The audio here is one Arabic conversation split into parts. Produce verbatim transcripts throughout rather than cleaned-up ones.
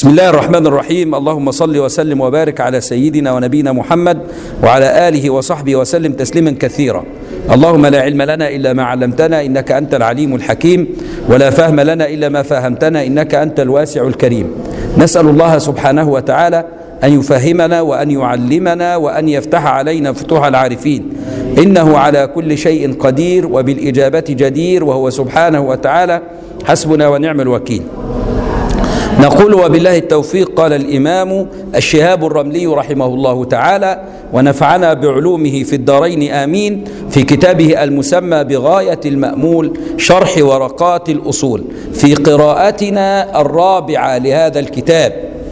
بسم الله الرحمن الرحيم. اللهم صل وسلم وبارك على سيدنا ونبينا محمد وعلى آله وصحبه وسلم تسليما كثيرا. اللهم لا علم لنا إلا ما علمتنا إنك أنت العليم الحكيم، ولا فهم لنا إلا ما فهمتنا إنك أنت الواسع الكريم. نسأل الله سبحانه وتعالى أن يفهمنا وأن يعلمنا وأن يفتح علينا فتوح العارفين، إنه على كل شيء قدير وبالإجابة جدير، وهو سبحانه وتعالى حسبنا ونعم الوكيل. نقول وبالله التوفيق. قال الإمام الشهاب الرملي رحمه الله تعالى ونفعنا بعلومه في الدارين آمين، في كتابه المسمى بغاية المأمول شرح ورقات الأصول، في قراءتنا الرابعة لهذا الكتاب،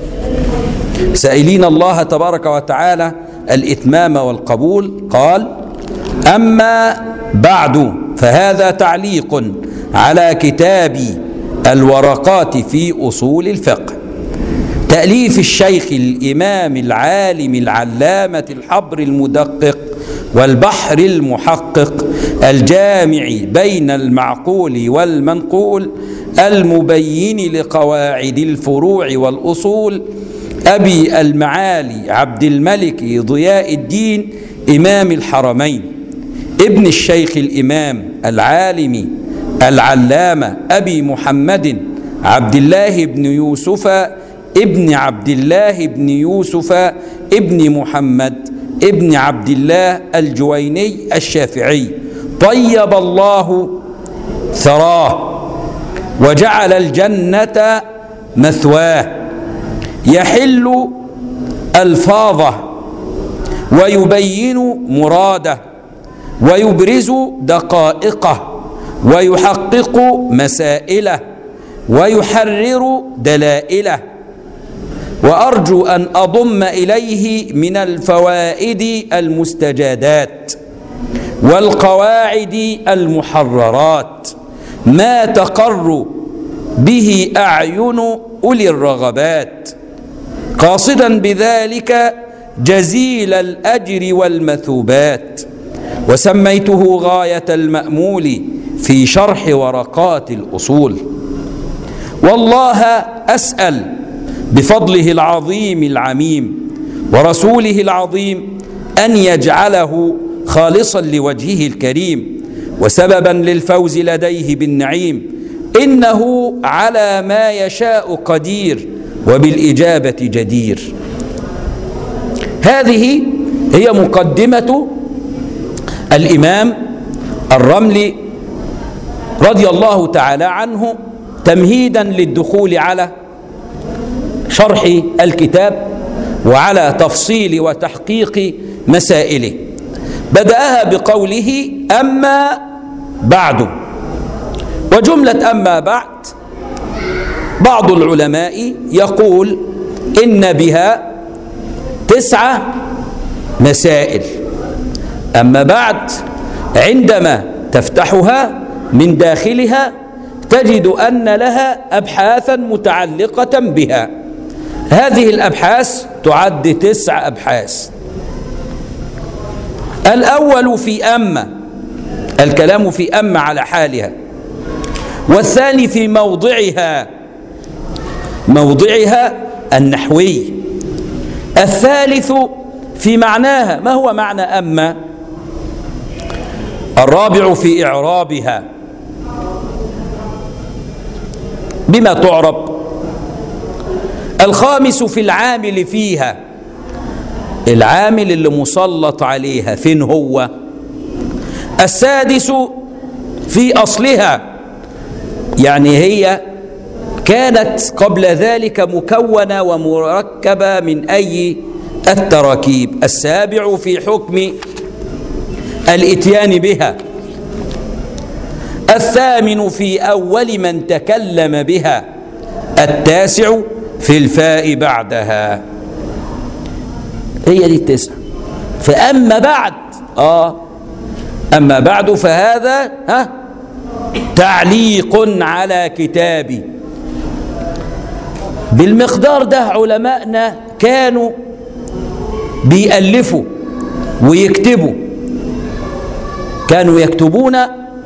سائلين الله تبارك وتعالى الإتمام والقبول. قال: أما بعد، فهذا تعليق على كتاب الورقات في أصول الفقه، تأليف الشيخ الإمام العالم العلامة الحبر المدقق والبحر المحقق الجامع بين المعقول والمنقول المبين لقواعد الفروع والأصول، أبي المعالي عبد الملك ضياء الدين إمام الحرمين، ابن الشيخ الإمام العالم العلامة أبي محمد عبد الله بن يوسف ابن عبد الله بن يوسف ابن محمد ابن عبد الله الجويني الشافعي، طيب الله ثراه وجعل الجنة مثواه، يحل ألفاظه ويبين مراده ويبرز دقائقه ويحقق مسائله ويحرر دلائله، وأرجو أن أضم إليه من الفوائد المستجادات والقواعد المحررات ما تقر به أعين أولي الرغبات، قاصدا بذلك جزيل الأجر والمثوبات، وسميته غاية المأمول في شرح ورقات الأصول. والله أسأل بفضله العظيم العميم ورسوله العظيم أن يجعله خالصا لوجهه الكريم وسببا للفوز لديه بالنعيم، إنه على ما يشاء قدير وبالإجابة جدير. هذه هي مقدمة الإمام الرملي رضي الله تعالى عنه تمهيدا للدخول على شرح الكتاب وعلى تفصيل وتحقيق مسائله. بدأها بقوله: أما بعد. وجملة أما بعد بعض العلماء يقول إن بها تسعة مسائل. أما بعد عندما تفتحها من داخلها تجد أن لها أبحاثا متعلقة بها. هذه الأبحاث تعد تسع أبحاث. الأول في أما، الكلام في أما على حالها، والثاني في موضعها، موضعها النحوي، الثالث في معناها، ما هو معنى أما، الرابع في إعرابها بما تعرب، الخامس في العامل فيها، العامل اللي مسلط عليها فين هو، السادس في أصلها، يعني هي كانت قبل ذلك مكونة ومركبة من أي التراكيب، السابع في حكم الإتيان بها، الثامن في أول من تكلم بها، التاسع في الفاء بعدها. هي دي التسعة. فأما بعد آه أما بعد فهذا ها تعليق على كتابي. بالمقدار ده علماءنا كانوا بيألفوا ويكتبوا، كانوا يكتبون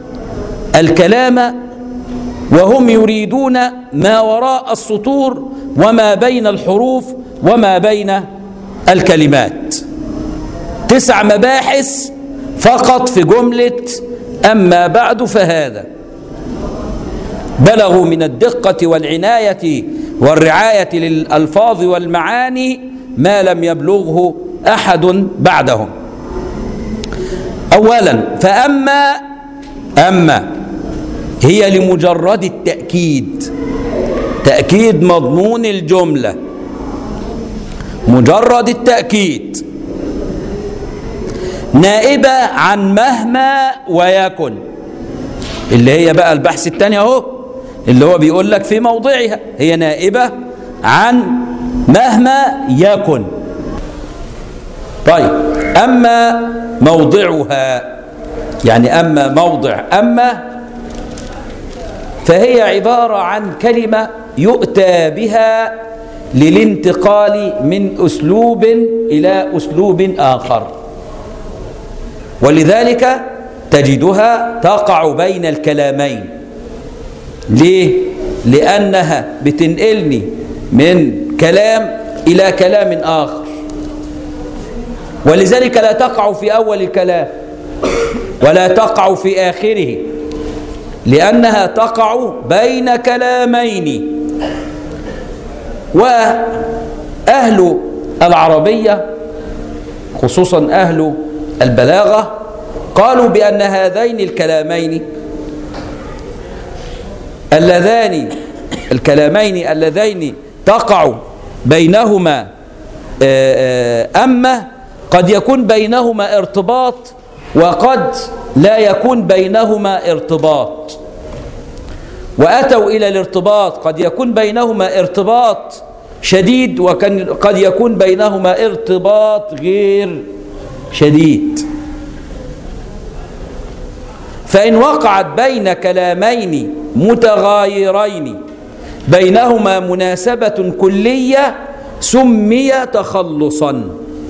الكلام وهم يريدون ما وراء السطور وما بين الحروف وما بين الكلمات. تسع مباحث فقط في جملة أما بعد فهذا. بلغوا من الدقة والعناية والرعاية للألفاظ والمعاني ما لم يبلغه أحد بعدهم. أولا فأما أما هي لمجرد التأكيد، تأكيد مضمون الجملة، مجرد التأكيد، نائبة عن مهما ويكن، اللي هي بقى البحث الثاني اهو اللي هو بيقول لك في موضعها، هي نائبة عن مهما يكن. طيب أما موضعها، يعني أما موضع أما فهي عبارة عن كلمة يؤتى بها للانتقال من أسلوب إلى أسلوب آخر، ولذلك تجدها تقع بين الكلامين. ليه؟ لأنها بتنقلني من كلام إلى كلام آخر، ولذلك لا تقع في أول الكلام ولا تقع في آخره، لأنها تقع بين كلامين. وأهل العربية خصوصا أهل البلاغة قالوا بأن هذين الكلامين اللذان الكلامين اللذين تقع بينهما أما قد يكون بينهما ارتباط وقد لا يكون بينهما ارتباط، وأتوا إلى الارتباط قد يكون بينهما ارتباط شديد وقد يكون بينهما ارتباط غير شديد. فإن وقعت بين كلامين متغايرين بينهما مناسبة كلية سمي تخلصا.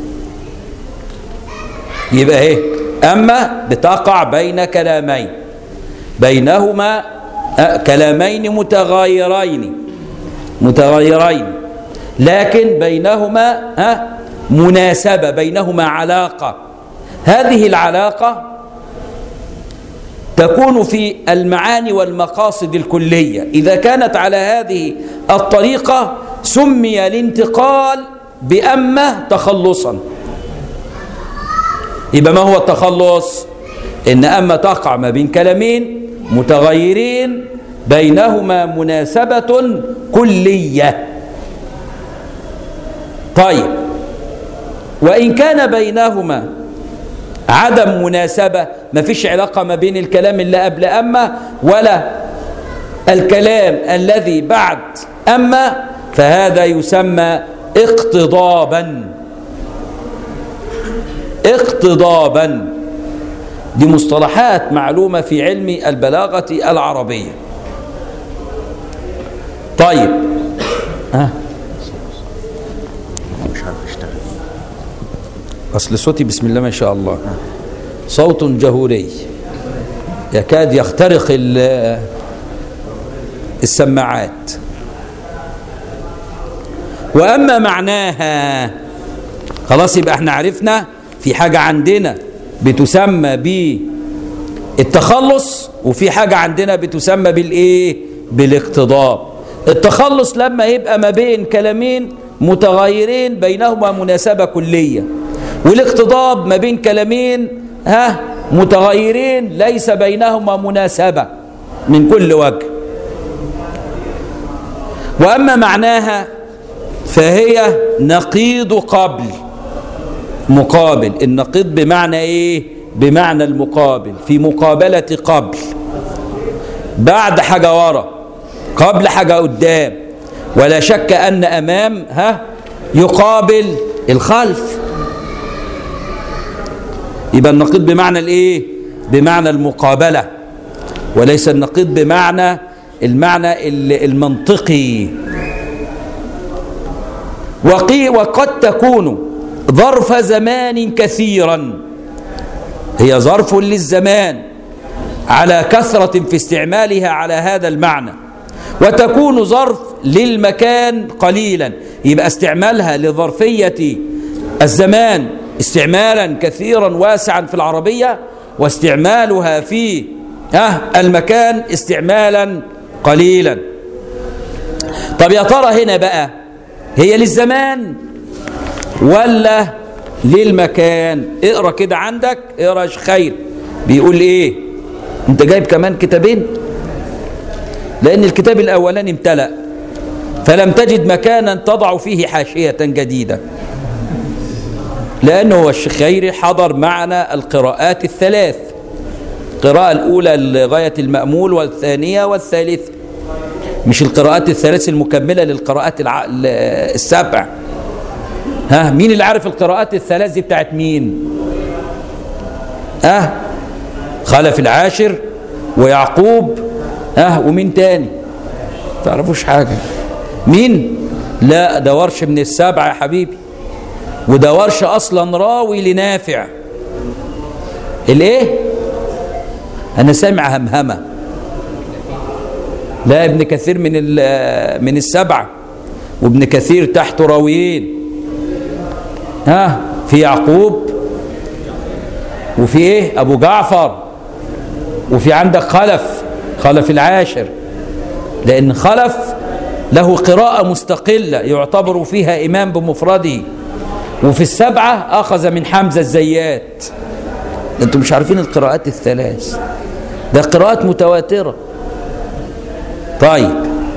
يبقى ايه؟ أما بتقع بين كلامين بينهما كلامين متغايرين متغايرين لكن بينهما مناسبة، بينهما علاقة. هذه العلاقة تكون في المعاني والمقاصد الكلية. إذا كانت على هذه الطريقة سمي الانتقال بأما تخلصا. يبقى ما هو التخلص؟ إن أما تقع ما بين كلامين متغيرين بينهما مناسبة كلية. طيب وإن كان بينهما عدم مناسبة، ما فيش علاقة ما بين الكلام اللي قبل أما ولا الكلام الذي بعد أما، فهذا يسمى اقتضابا. اقتضابا دي مصطلحات معلومة في علم البلاغة العربية. طيب ها مش عارف اشتغل أصل صوتي بسم الله ما شاء الله صوت جهوري يكاد يخترق السماعات. وأما معناها خلاص، يبقى احنا عرفنا في حاجة عندنا بتسمى بالتخلص وفي حاجة عندنا بتسمى بالايه؟ بالاقتضاب. التخلص لما يبقى ما بين كلامين متغايرين بينهما مناسبة كلية، والاقتضاب ما بين كلامين ها متغيرين ليس بينهما مناسبة من كل وجه. وأما معناها فهي نقيض قبل مقابل. النقيض بمعنى ايه؟ بمعنى المقابل، في مقابلة قبل، بعد حاجة ورا، قبل حاجة قدام، ولا شك أن أمام ها يقابل الخلف. يبقى النقيض بمعنى الايه؟ بمعنى المقابلة، وليس النقيض بمعنى المعنى المنطقي. وقي وقد تكون ظرف زمان كثيرا، هي ظرف للزمان على كثرة في استعمالها على هذا المعنى، وتكون ظرف للمكان قليلا، يبقى استعمالها لظرفية الزمان استعمالا كثيرا واسعا في العربية، واستعمالها في اه المكان استعمالا قليلا. طب يا ترى هنا بقى هي للزمان ولا للمكان؟ اقرا كده عندك، اقرا يا شيخ خير بيقول ايه. انت جايب كمان كتابين، لان الكتاب الاولاني امتلأ فلم تجد مكانا تضع فيه حاشية جديدة، لانه هو الشيخ خيري حضر معنا القراءات الثلاث، القراءة الاولى لغاية المأمول والثانية والثالثة، مش القراءات الثلاث المكملة للقراءات الع... السبع. ها مين اللي عارف القراءات الثلاث دي بتاعت مين؟ اه خلف العاشر ويعقوب، اه ومين تاني؟ تعرفوش حاجة؟ مين؟ لا ده ورش من السبعة يا حبيبي، وده ورش اصلا راوي لنافع. الايه؟ انا سامع همهمة. لا ابن كثير من من السبعة، وابن كثير تحته راويين، ها في يعقوب وفي ايه ابو جعفر، وفي عندك خلف خلف العاشر، لان خلف له قراءة مستقلة يعتبر فيها امام بمفرده، وفي السبعة اخذ من حمزة الزيات. انتم مش عارفين القراءات الثلاث، ده قراءات متواترة. طيب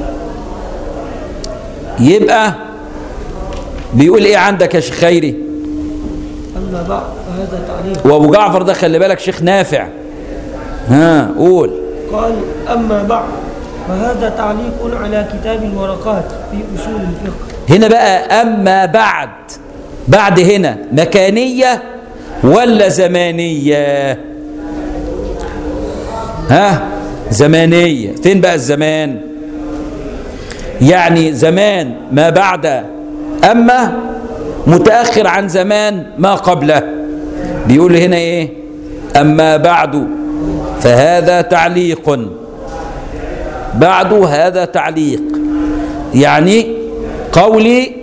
يبقى بيقول ايه عندك يا شيخ خيري؟ أما بعد فهذا تعليق. وابو جعفر ده خلي بالك شيخ نافع. ها قول. قال أما بعد فهذا تعليق على كتاب الورقات في أصول الفقه. هنا بقى أما بعد، بعد هنا مكانية ولا زمانية؟ ها زمانية. فين بقى الزمان؟ يعني زمان ما بعد أما متأخر عن زمان ما قبله. بيقول هنا إيه؟ أما بعد فهذا تعليق، بعد هذا تعليق، يعني قولي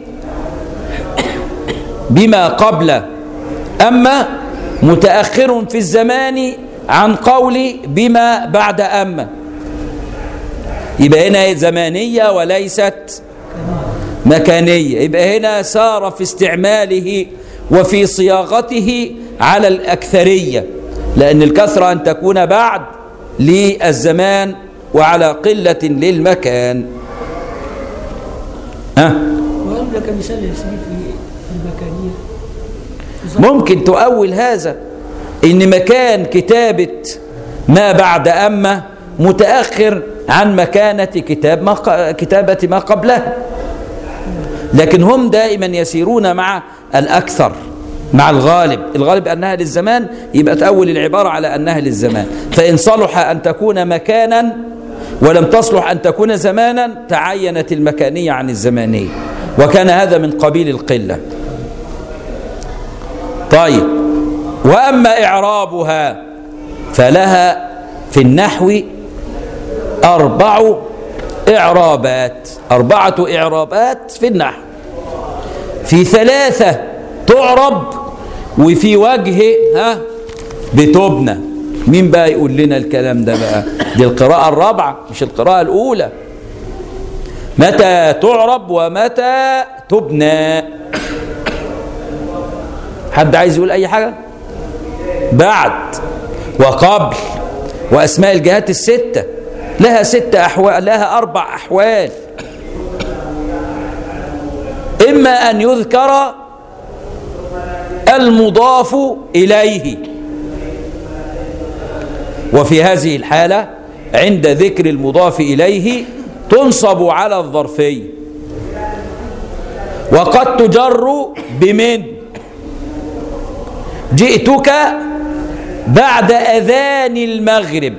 بما قبل أما متأخر في الزمان عن قولي بما بعد أما. يبقى هنا زمانية وليست مكانية. يبقى هنا سار في استعماله وفي صياغته على الأكثرية، لأن الكثرة أن تكون بعد للزمان وعلى قلة للمكان. ها وهل لك مثال يثبت في المكانية؟ ممكن تؤول هذا إن مكان كتابة ما بعد أما متأخر عن مكانة كتاب ما ق... كتابة ما قبلها، لكن هم دائما يسيرون مع الأكثر، مع الغالب. الغالب أنها للزمان، يبقى تأول العبارة على أنها للزمان. فإن صلح أن تكون مكانا ولم تصلح أن تكون زمانا تعينت المكانية عن الزمانية، وكان هذا من قبيل القلة. طيب وأما إعرابها فلها في النحو أربع إعرابات، أربعة إعرابات في النحو، في ثلاثة تعرب وفي وجه ها بتبنى. مين بقى يقول لنا الكلام ده بقى؟ دي القراءة الرابعة مش القراءة الأولى. متى تعرب ومتى تبنى؟ حد عايز يقول أي حاجة؟ بعد وقبل وأسماء الجهات الستة لها ست أحوال، لها أربع أحوال. إما أن يذكر المضاف إليه، وفي هذه الحالة عند ذكر المضاف إليه تنصب على الظرفية، وقد تجر بمن. جئتك بعد أذان المغرب،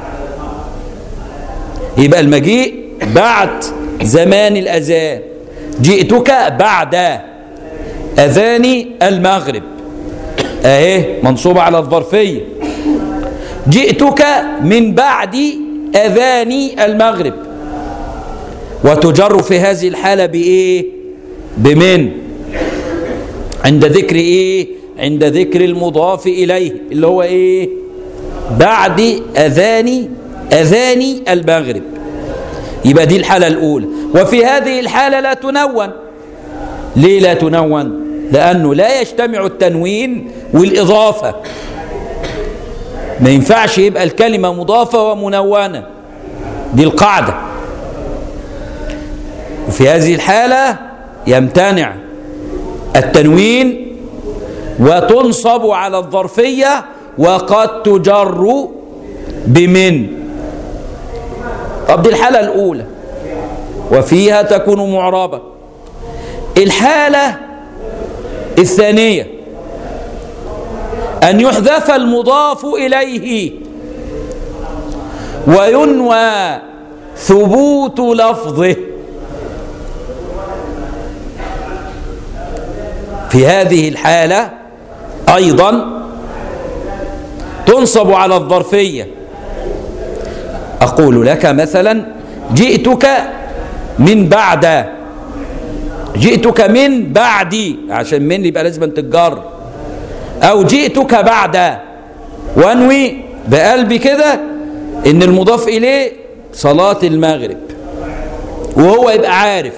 يبقى المجيء بعد زمان الأذان. جئتك بعد أذان المغرب اهي منصوبة على الظرفية. جئتك من بعد أذان المغرب وتجر في هذه الحالة بإيه؟ بمن، عند ذكر إيه؟ عند ذكر المضاف إليه اللي هو إيه؟ بعد أذان أذان المغرب. يبقى دي الحالة الأولى. وفي هذه الحالة لا تنون. ليه لا تنون؟ لأنه لا يجتمع التنوين والإضافة، ما ينفعش يبقى الكلمة مضافة ومنونة، دي القاعدة. وفي هذه الحالة يمتنع التنوين وتنصب على الظرفية وقد تجر بمن. طب دي الحالة الأولى وفيها تكون معربة. الحالة الثانية أن يحذف المضاف إليه وينوى ثبوت لفظه. في هذه الحالة أيضا تنصب على الظرفية. أقول لك مثلا جئتك من بعد، جئتك من بعدي، عشان من يبقى لازم تتجر، أو جئتك بعد، وانوي بقلبي كده إن المضاف إليه صلاة المغرب وهو يبقى عارف.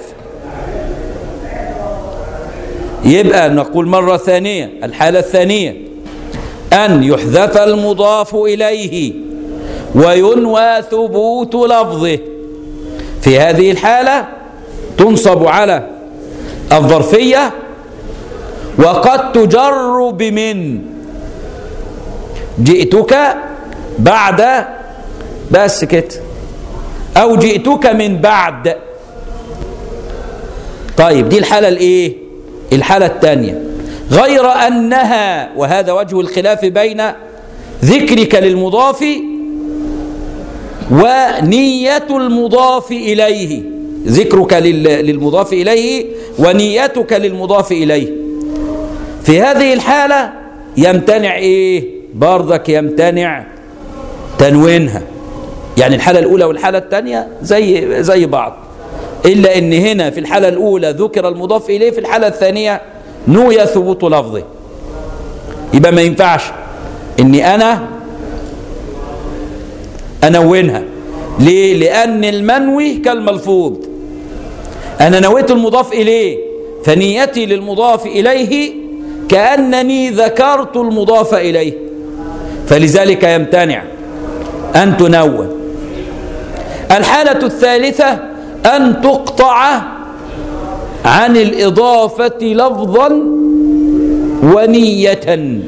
يبقى نقول مرة ثانية الحالة الثانية أن يحذف المضاف إليه وينوى ثبوت لفظه. في هذه الحالة تنصب على الظرفية وقد تجر بمن. جئتك بعد، بس كده، أو جئتك من بعد. طيب دي الحالة الإيه؟ الحالة الثانية. غير أنها، وهذا وجه الخلاف بين ذكرك للمضاف ونية المضاف إليه، ذكرك للمضاف إليه ونيتك للمضاف إليه. في هذه الحالة يمتنع إيه؟ برضك يمتنع تنوينها. يعني الحالة الأولى والحالة الثانية زي زي بعض، إلا إن هنا في الحالة الأولى ذكر المضاف إليه، في الحالة الثانية نوي ثبوت لفظه. يبقى ما ينفعش إني أنا أنونها. ليه؟ لأن المنوي كالملفوظ. أنا نويت المضاف إليه، فنيتي للمضاف إليه كأنني ذكرت المضاف إليه، فلذلك يمتنع أن تنون. الحالة الثالثة أن تقطع عن الإضافة لفظا ونية.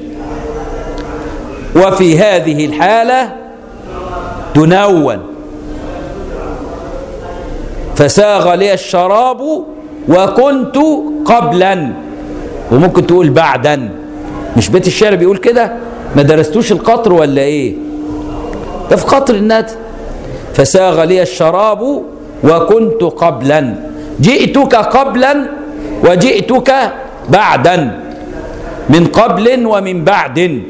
وفي هذه الحالة تنون. فساغ لي الشراب وكنت قبلا، وممكن تقول بعدا. مش بيت الشعر بيقول كده؟ ما درستوش القطر ولا ايه؟ ده في قطر الندى. فساغ لي الشراب وكنت قبلا، جئتك قبلا وجئتك بعدا، من قبل ومن بعد.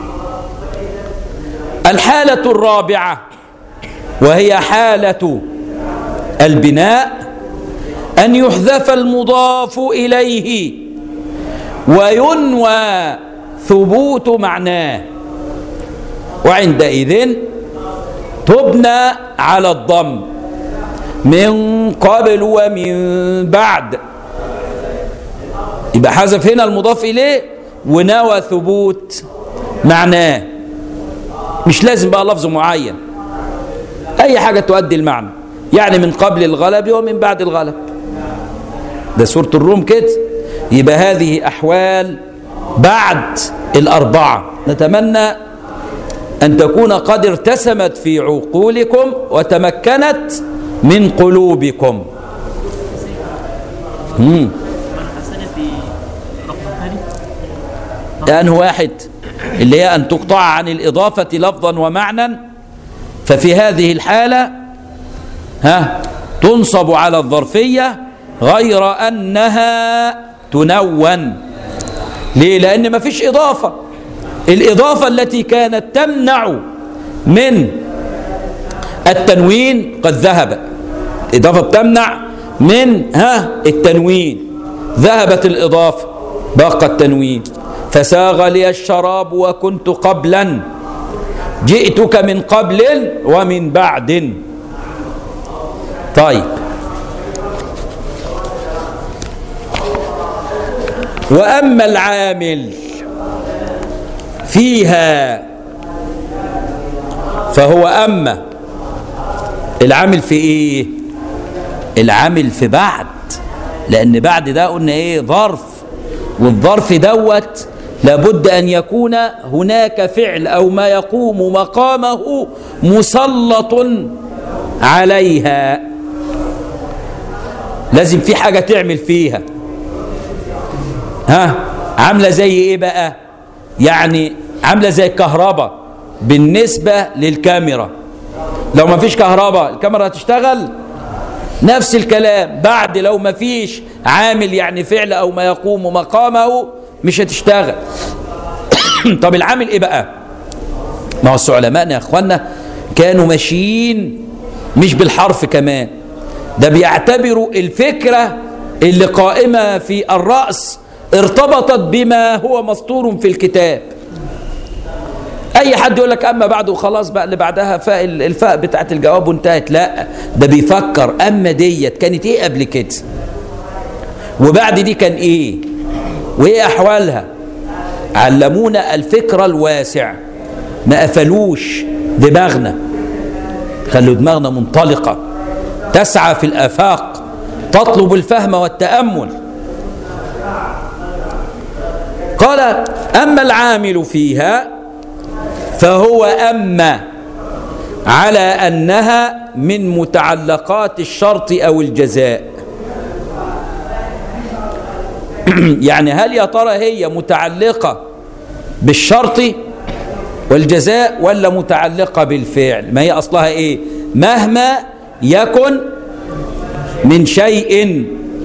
الحالة الرابعة وهي حالة البناء أن يحذف المضاف إليه وينوى ثبوت معناه، وعندئذ تبنى على الضم من قبل ومن بعد. يبقى حذف هنا المضاف إليه ونوى ثبوت معناه. مش لازم بقى لفظ معين، أي حاجة تؤدي المعنى. يعني من قبل الغلب ومن بعد الغلب، ده سورة الروم كده. يبقى هذه أحوال بعد الأربعة. نتمنى أن تكون قد ارتسمت في عقولكم وتمكنت من قلوبكم. امم لأنه واحد اللي هي أن تقطع عن الإضافة لفظا ومعنى. ففي هذه الحالة ها تنصب على الظرفية غير أنها تنون. ليه؟ لأن ما فيش إضافة. الإضافة التي كانت تمنع من التنوين قد ذهب. إضافة بتمنع من ها التنوين، ذهبت الإضافة بقى التنوين. فساغ لي الشراب وكنت قبلا، جئتك من قبل ومن بعد. طيب، وأما العامل فيها فهو أما العامل في إيه؟ العامل في بعد، لأن بعد ده قلنا إيه؟ ظرف، والظرف دوت لابد أن يكون هناك فعل أو ما يقوم مقامه مسلط عليها، لازم في حاجة تعمل فيها. ها، عاملة زي إيه بقى؟ يعني عاملة زي الكهرباء بالنسبة للكاميرا. لو ما فيش كهرباء الكاميرا هتشتغل؟ نفس الكلام بعد، لو ما فيش عامل يعني فعل أو ما يقوم مقامه مش هتشتغل. طب العامل إيه بقى؟ ما هو علماءنا يا أخوانا كانوا ماشيين مش بالحرف كمان، ده بيعتبروا الفكرة اللي قائمة في الرأس ارتبطت بما هو مسطور في الكتاب. اي حد يقول لك اما بعد وخلاص بقى اللي بعدها فاء الفاء بتاعت الجواب وانتهت، لا، ده بيفكر اما ديت كانت ايه قبل كده، وبعد دي كان ايه، وايه احوالها. علمونا الفكر الواسع، ما قفلوش دماغنا، خلوا دماغنا منطلقة تسعى في الآفاق، تطلب الفهم والتأمل. قال أما العامل فيها فهو أما على أنها من متعلقات الشرط أو الجزاء. يعني هل يا ترى هي متعلقة بالشرط والجزاء ولا متعلقة بالفعل؟ ما هي أصلها إيه؟ مهما يكن من شيء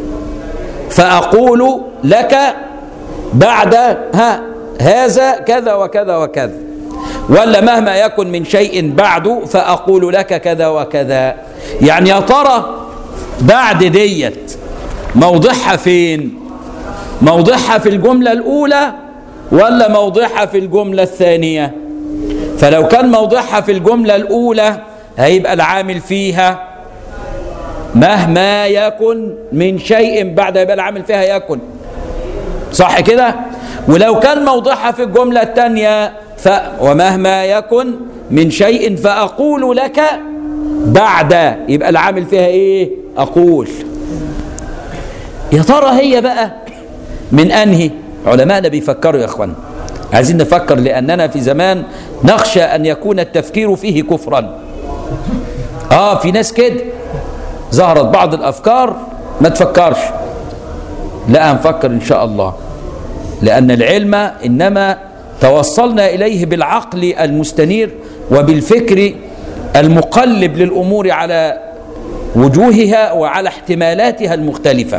فأقول لك بعد ها هذا كذا وكذا وكذا، ولا مهما يكن من شيء بعد فأقول لك كذا وكذا. يعني يا ترى بعد ديت موضعها فين؟ موضعها في الجملة الأولى ولا موضعها في الجملة الثانية؟ فلو كان موضعها في الجملة الأولى هيبقى العامل فيها مهما يكن من شيء بعد، يبقى العامل فيها يكن، صح كده؟ ولو كان موضعها في الجملة الثانية ف ومهما يكن من شيء فأقول لك بعد، يبقى العامل فيها ايه؟ أقول. يا ترى هي بقى من أنهي؟ علماءنا بيفكروا يا أخوان، عايزين نفكر، لأننا في زمان نخشى أن يكون التفكير فيه كفرا. آه في ناس كده ظهرت بعض الأفكار ما تفكرش، لا هنفكر إن شاء الله، لأن العلم إنما توصلنا إليه بالعقل المستنير وبالفكر المقلب للأمور على وجوهها وعلى احتمالاتها المختلفة.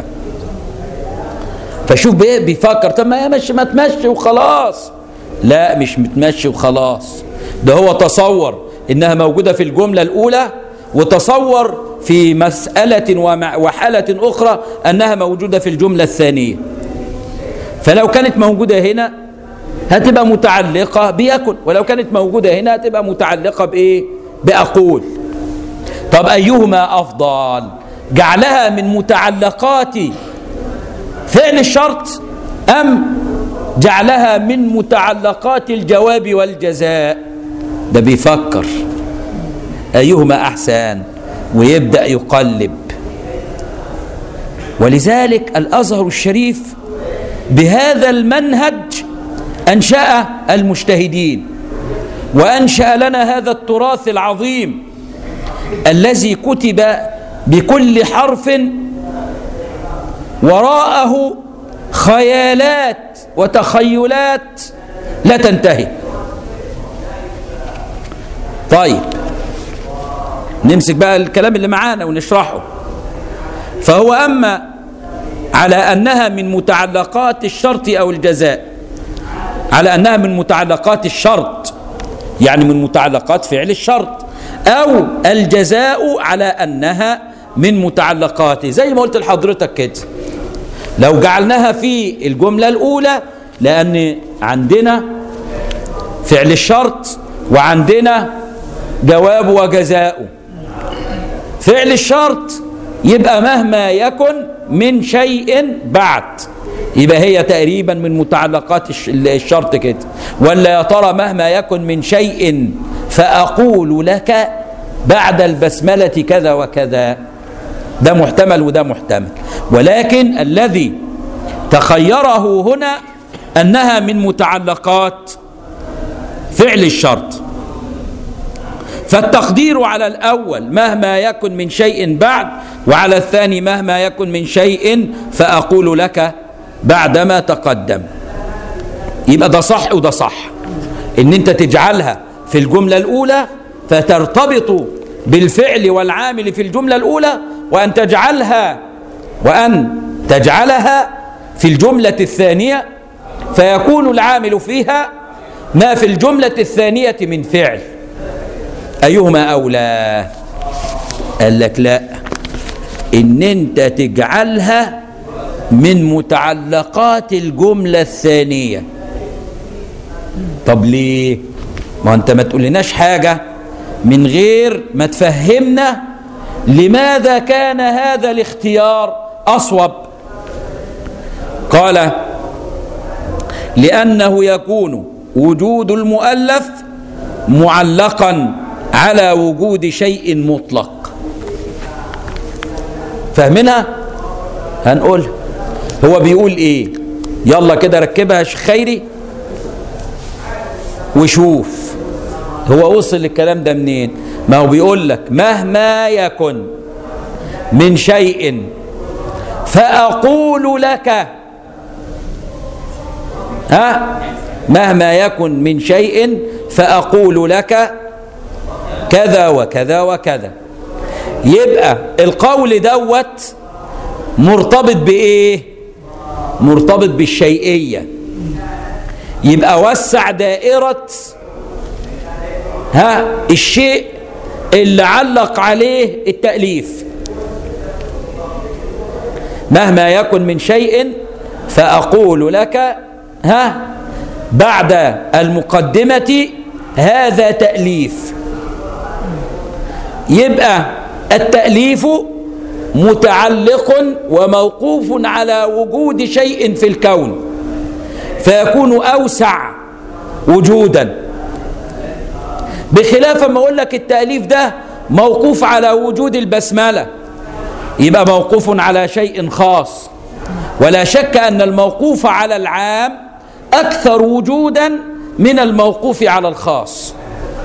فشوف بيفكر، طب ما مش ما تمشي وخلاص، لا مش متمشي وخلاص، ده هو تصور إنها موجودة في الجملة الأولى، وتصور في مسألة وحالة أخرى أنها موجودة في الجملة الثانية. فلو كانت موجودة هنا هتبقى متعلقة بيكن، ولو كانت موجودة هنا هتبقى متعلقة بإيه؟ بأقول. طب أيهما أفضل؟ جعلها من متعلقات فعل الشرط أم جعلها من متعلقات الجواب والجزاء؟ ده بيفكر أيهما أحسن ويبدأ يقلب. ولذلك الأزهر الشريف بهذا المنهج أنشأ المجتهدين، وأنشأ لنا هذا التراث العظيم الذي كتب بكل حرف وراءه خيالات وتخيلات لا تنتهي. طيب نمسك بقى الكلام اللي معانا ونشرحه. فهو أما على أنها من متعلقات الشرط أو الجزاء، على أنها من متعلقات الشرط يعني من متعلقات فعل الشرط، أو الجزاء على أنها من متعلقاته، زي ما قلت لحضرتك كده. لو جعلناها في الجملة الأولى، لأن عندنا فعل الشرط وعندنا جواب وجزاؤه. فعل الشرط يبقى مهما يكن من شيء بعد، يبقى هي تقريبا من متعلقات الشرط كده. ولا يا ترى مهما يكن من شيء فأقول لك بعد البسملة كذا وكذا، ده محتمل وده محتمل. ولكن الذي تخيره هنا أنها من متعلقات فعل الشرط، فالتقدير على الأول مهما يكن من شيء بعد، وعلى الثاني مهما يكن من شيء فأقول لك بعدما تقدم. يبقى ده صح وده صح، إن أنت تجعلها في الجملة الأولى فترتبط بالفعل والعامل في الجملة الأولى، وأن تجعلها وأن تجعلها في الجملة الثانية فيكون العامل فيها ما في الجملة الثانية من فعل. أيهما أولى؟ قال لك لا، إن أنت تجعلها من متعلقات الجملة الثانية. طب ليه؟ ما أنت ما تقولناش حاجة من غير ما تفهمنا لماذا كان هذا الاختيار أصوب. قال لأنه يكون وجود المؤلف معلقا على وجود شيء مطلق. فاهمينها؟ هنقول هو بيقول ايه؟ يلا كده ركبها يا شيخ خيري وشوف هو وصل للكلام ده منين. ما هو بيقول لك مهما يكن من شيء فأقول لك، ها، مهما يكن من شيء فأقول لك كذا وكذا وكذا. يبقى القول دوت مرتبط بإيه؟ مرتبط بالشيئية. يبقى وسع دائرة ها الشيء اللي علق عليه التأليف. مهما يكن من شيء فأقول لك ها بعد المقدمة هذا تأليف. يبقى التأليف متعلق وموقوف على وجود شيء في الكون، فيكون أوسع وجودا، بخلاف ما أقول لك التأليف ده موقوف على وجود البسملة، يبقى موقوف على شيء خاص. ولا شك أن الموقوف على العام أكثر وجودا من الموقوف على الخاص.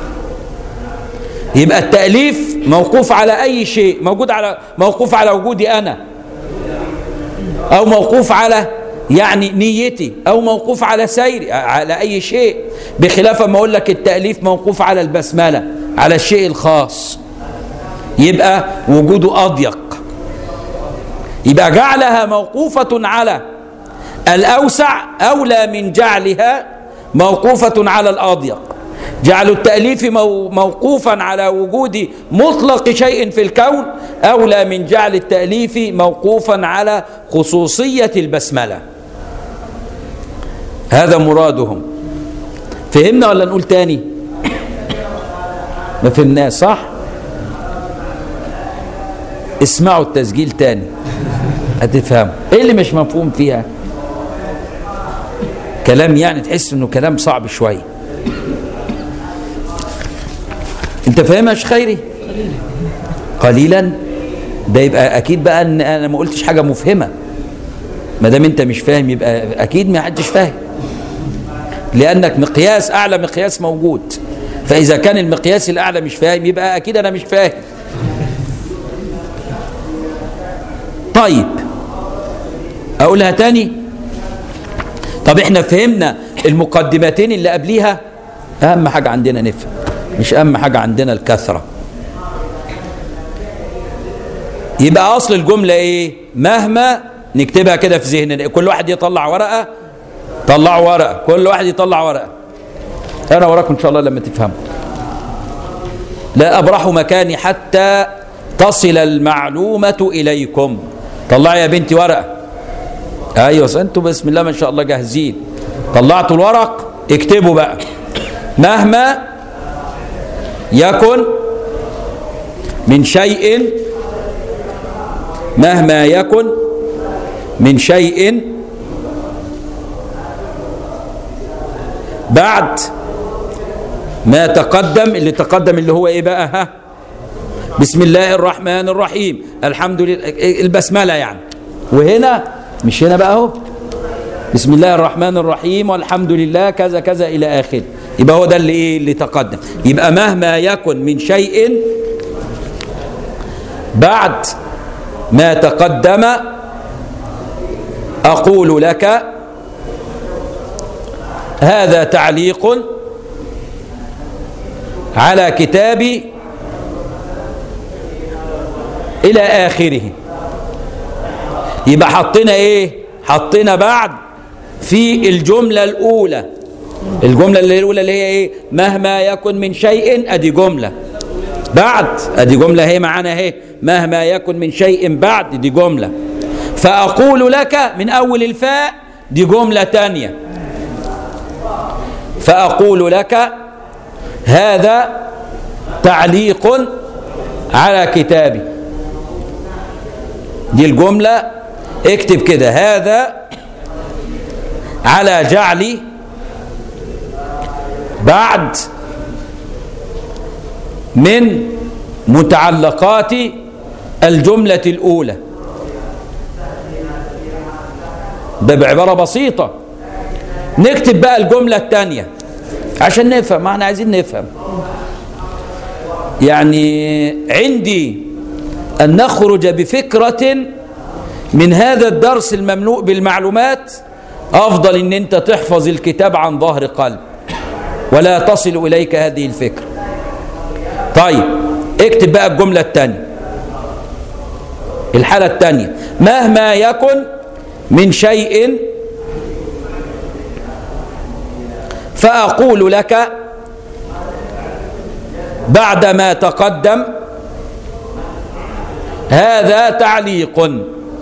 يبقى التأليف موقوف على أي شيء، موجود على موقوف على وجودي أنا، أو موقوف على يعني نيتي، أو موقوف على سيري، على أي شيء، بخلاف ما أقول لك التأليف موقوف على البسملة، على الشيء الخاص، يبقى وجوده أضيق. يبقى جعلها موقوفة على الأوسع أولى من جعلها موقوفة على الأضيق. جعل التأليف موقوفا على وجود مطلق شيء في الكون أولى من جعل التأليف موقوفا على خصوصية البسملة. هذا مرادهم. فهمنا ولا نقول تاني؟ ما فهمناه صح؟ اسمعوا التسجيل تاني هتفهموا ايه اللي مش مفهوم فيها. كلام يعني تحس انه كلام صعب شويه. انت فاهمها يا شيخ خيري؟ قليلا. ده يبقى اكيد بقى ان انا ما قلتش حاجه مفهمه. ما دام انت مش فاهم يبقى اكيد ما حدش فاهم، لانك مقياس اعلى مقياس موجود. فاذا كان المقياس الاعلى مش فاهم يبقى اكيد انا مش فاهم. طيب اقولها تاني. طب احنا فهمنا المقدمتين اللي قبليها. اهم حاجه عندنا نفهم، مش اهم حاجه عندنا الكثره. يبقى اصل الجمله ايه؟ مهما، نكتبها كده في ذهننا، كل واحد يطلع ورقه، طلعوا ورقه، كل واحد يطلع ورقه، انا وراكم ان شاء الله لما تفهموا. لا ابرح مكاني حتى تصل المعلومة إليكم. طلعي يا بنتي ورقة. أيوة أنتوا بسم الله ما شاء الله جاهزين. طلعتوا الورق اكتبوا بقى. مهما يكن من شيء مهما يكن من شيء بعد ما تقدم. اللي تقدم اللي هو ايه بقى؟ ها بسم الله الرحمن الرحيم الحمد لله، البسملة يعني. وهنا مش هنا بقى اهو بسم الله الرحمن الرحيم والحمد لله كذا كذا الى اخره. يبقى هو ده اللي ايه اللي تقدم. يبقى مهما يكن من شيء بعد ما تقدم أقول لك هذا تعليق على كتابي إلى آخره. يبقى حطينا إيه؟ حطينا بعد في الجملة الأولى. الجملة الأولى اللي هي إيه؟ مهما يكن من شيء، أدي جملة. بعد أدي جملة هي معانا اهي، مهما يكن من شيء بعد، دي جملة. فأقول لك من أول الفاء، دي جملة تانية. فأقول لك هذا تعليق على كتابي، دي الجملة. اكتب كده هذا على جعل بعد من متعلقات الجملة الأولى. ده بعبارة بسيطة. نكتب بقى الجملة الثانية عشان نفهم، ما احنا عايزين نفهم. يعني عندي أن نخرج بفكرة من هذا الدرس المملوء بالمعلومات أفضل إن أنت تحفظ الكتاب عن ظهر قلب ولا تصل إليك هذه الفكرة. طيب اكتب بقى الجملة الثانية، الحالة الثانية. مهما يكن من شيء فأقول لك بعدما تقدم هذا تعليق.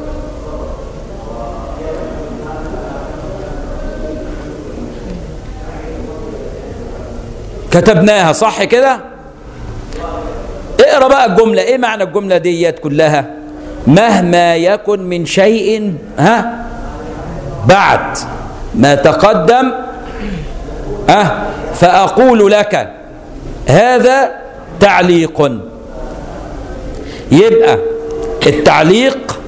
كتبناها صح كده؟ اقرأ بقى الجملة. ايه معنى الجملة ديت كلها؟ مهما يكن من شيء ها بعد ما تقدم ها فأقول لك هذا تعليق. يبقى التعليق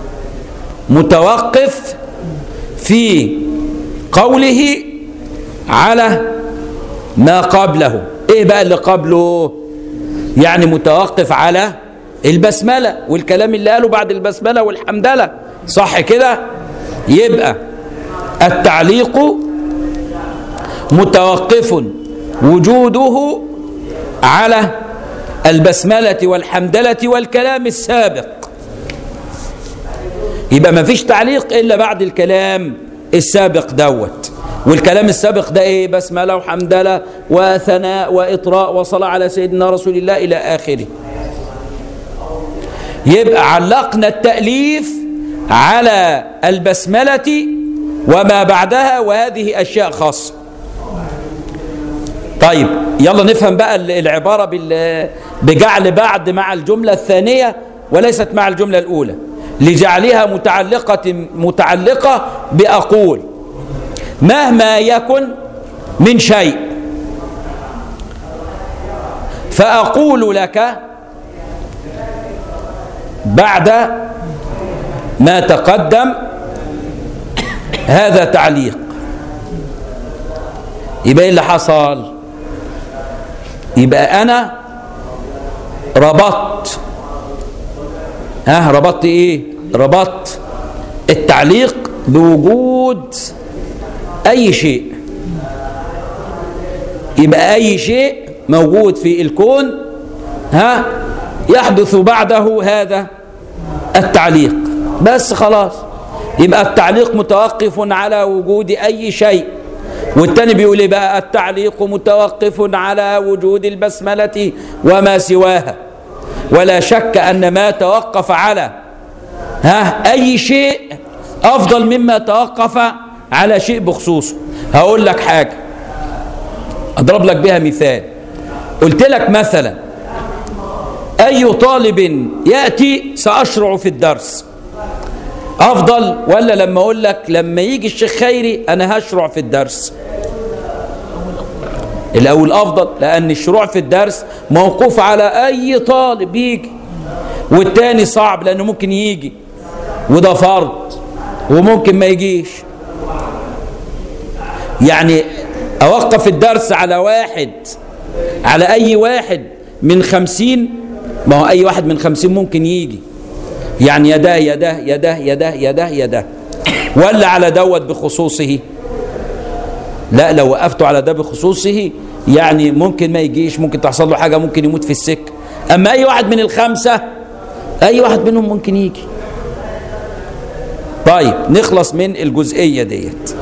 متوقف في قوله على ما قبله. ايه بقى اللي قبله؟ يعني متوقف على البسملة والكلام اللي قاله بعد البسملة والحمدلة، صح كده؟ يبقى التعليق متوقف وجوده على البسملة والحمدلة والكلام السابق. يبقى ما فيش تعليق إلا بعد الكلام السابق دوت. والكلام السابق ده ايه؟ بسملة وحمدلة وثناء وإطراء وصلاة على سيدنا رسول الله إلى آخره. يبقى علقنا التأليف على البسملة وما بعدها، وهذه أشياء خاصة. طيب يلا نفهم بقى العبارة بجعل بعد مع الجملة الثانية وليست مع الجملة الأولى، لجعلها متعلقة متعلقة بأقول مهما يكن من شيء فأقول لك بعد ما تقدم هذا تعليق. يبقى ايه اللي حصل؟ يبقى أنا ربطت ها ربطت ايه؟ ربطت التعليق بوجود أي شيء. يبقى أي شيء موجود في الكون ها يحدث بعده هذا التعليق، بس خلاص. يبقى التعليق متوقف على وجود أي شيء. والتاني بيقول ايه بقى؟ التعليق متوقف على وجود البسملة وما سواها. ولا شك أن ما توقف على ها أي شيء أفضل مما توقف على شيء بخصوصه. هقول لك حاجة أضرب لك بها مثال. قلت لك مثلا أي طالب يأتي سأشرع في الدرس أفضل، ولا لما أقول لك لما يجي الشيخ خيري أنا هشرع في الدرس؟ الأول أفضل، لأن الشروع في الدرس موقوف على أي طالب يجي، والتاني صعب لأنه ممكن يجي وده فرض وممكن ما يجيش. يعني أوقف الدرس على واحد، على أي واحد من خمسين، ما هو أي واحد من خمسين ممكن يجي، يعني يده يده يده يده يده يده، ولا على دوت بخصوصه؟ لا، لو وقفته على ده بخصوصه يعني ممكن ما يجيش، ممكن تحصل له حاجة، ممكن يموت في السكة. أما أي واحد من الخمسة أي واحد منهم ممكن يجي. طيب نخلص من الجزئية ديت.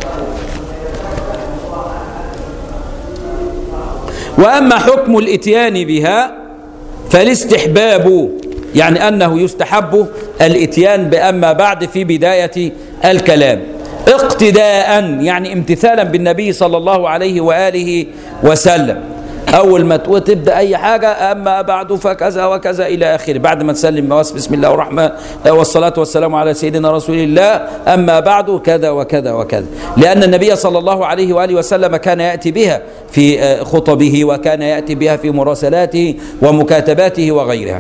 وأما حكم الإتيان بها فالاستحباب، يعني أنه يستحب الإتيان بأما بعد في بداية الكلام اقتداء، يعني امتثالا بالنبي صلى الله عليه وآله وسلم. أول ما تبدأ أي حاجة أما بعد فكذا وكذا إلى آخره، بعد ما تسلم بسم الله الرحمن والصلاة والسلام على سيدنا رسول الله، أما بعد كذا وكذا وكذا، لأن النبي صلى الله عليه وآله وسلم كان يأتي بها في خطبه، وكان يأتي بها في مراسلاته ومكاتباته وغيرها.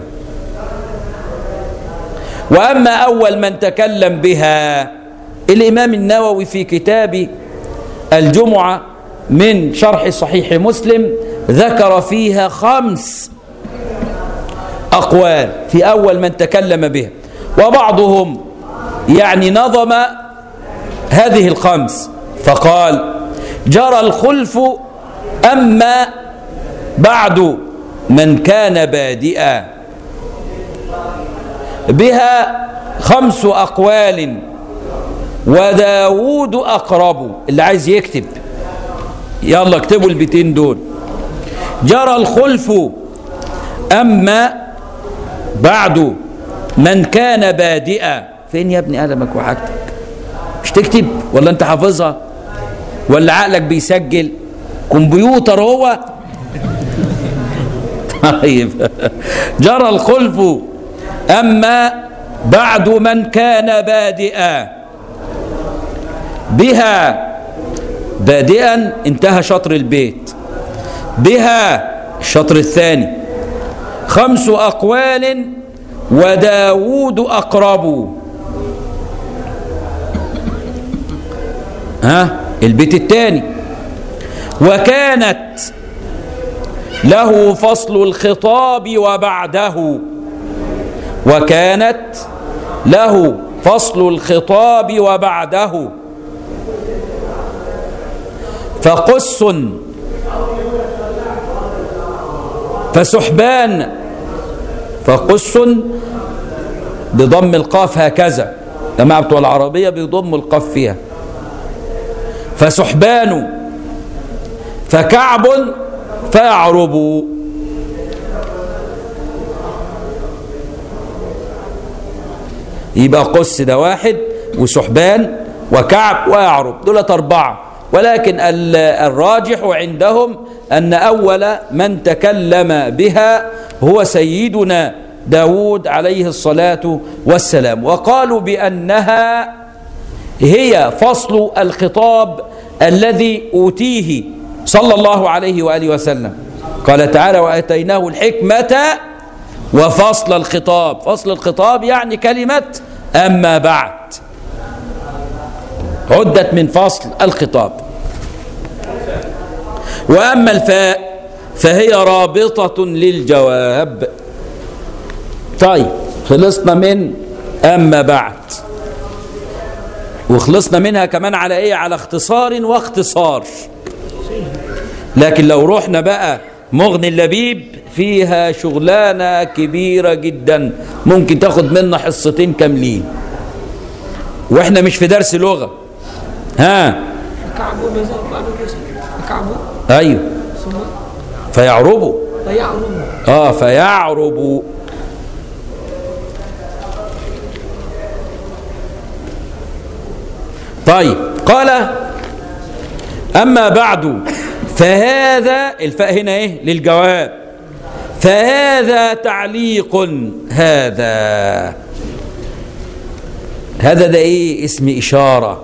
وأما أول من تكلم بها الإمام النووي في كتاب الجمعة من شرح صحيح مسلم ذكر فيها خمس أقوال في أول من تكلم بها، وبعضهم يعني نظم هذه الخمس فقال: جرى الخلف أما بعد من كان بادئا بها خمس أقوال وداود أقرب. اللي عايز يكتب يلا اكتبوا البيتين دول. جرى الخلف أما بعد من كان بادئا. فين يا ابني قلمك وحاجتك؟ مش تكتب ولا انت حافظها ولا عقلك بيسجل؟ كمبيوتر هو. طيب جرى الخلف أما بعد من كان بادئا بها، بادئا انتهى شطر البيت، بها الشطر الثاني، خمس أقوال وداود أقرب. ها البيت الثاني: وكانت له فصل الخطاب وبعده، وكانت له فصل الخطاب وبعده، فقس فسحبان، فقس بضم القاف هكذا، جماعة بتوع العربية بيضموا القاف فيها، فسحبان، فكعب فيعرب. يبقى قس ده واحد، وسحبان وكعب ويعرب، دولة أربعة. ولكن الراجح عندهم أن أول من تكلم بها هو سيدنا داود عليه الصلاة والسلام، وقالوا بأنها هي فصل الخطاب الذي أوتيه صلى الله عليه وآله وسلم. قال تعالى: وآتيناه الحكمة وفصل الخطاب. فصل الخطاب يعني كلمة أما بعد، عدت من فصل الخطاب. وأما الفاء فهي رابطة للجواب. طيب خلصنا من أما بعد، وخلصنا منها كمان على إيه؟ على اختصار واختصار. لكن لو رحنا بقى مغني اللبيب فيها شغلانة كبيرة جدا، ممكن تاخد منا حصتين كاملين، واحنا مش في درس لغة. ها ايوه، فيعربوا. فيعربوا اه فيعربوا طيب قال أما بعد فهذا، الفاء هنا إيه للجواب، فهذا تعليق. هذا هذا ده إيه؟ اسم إشارة.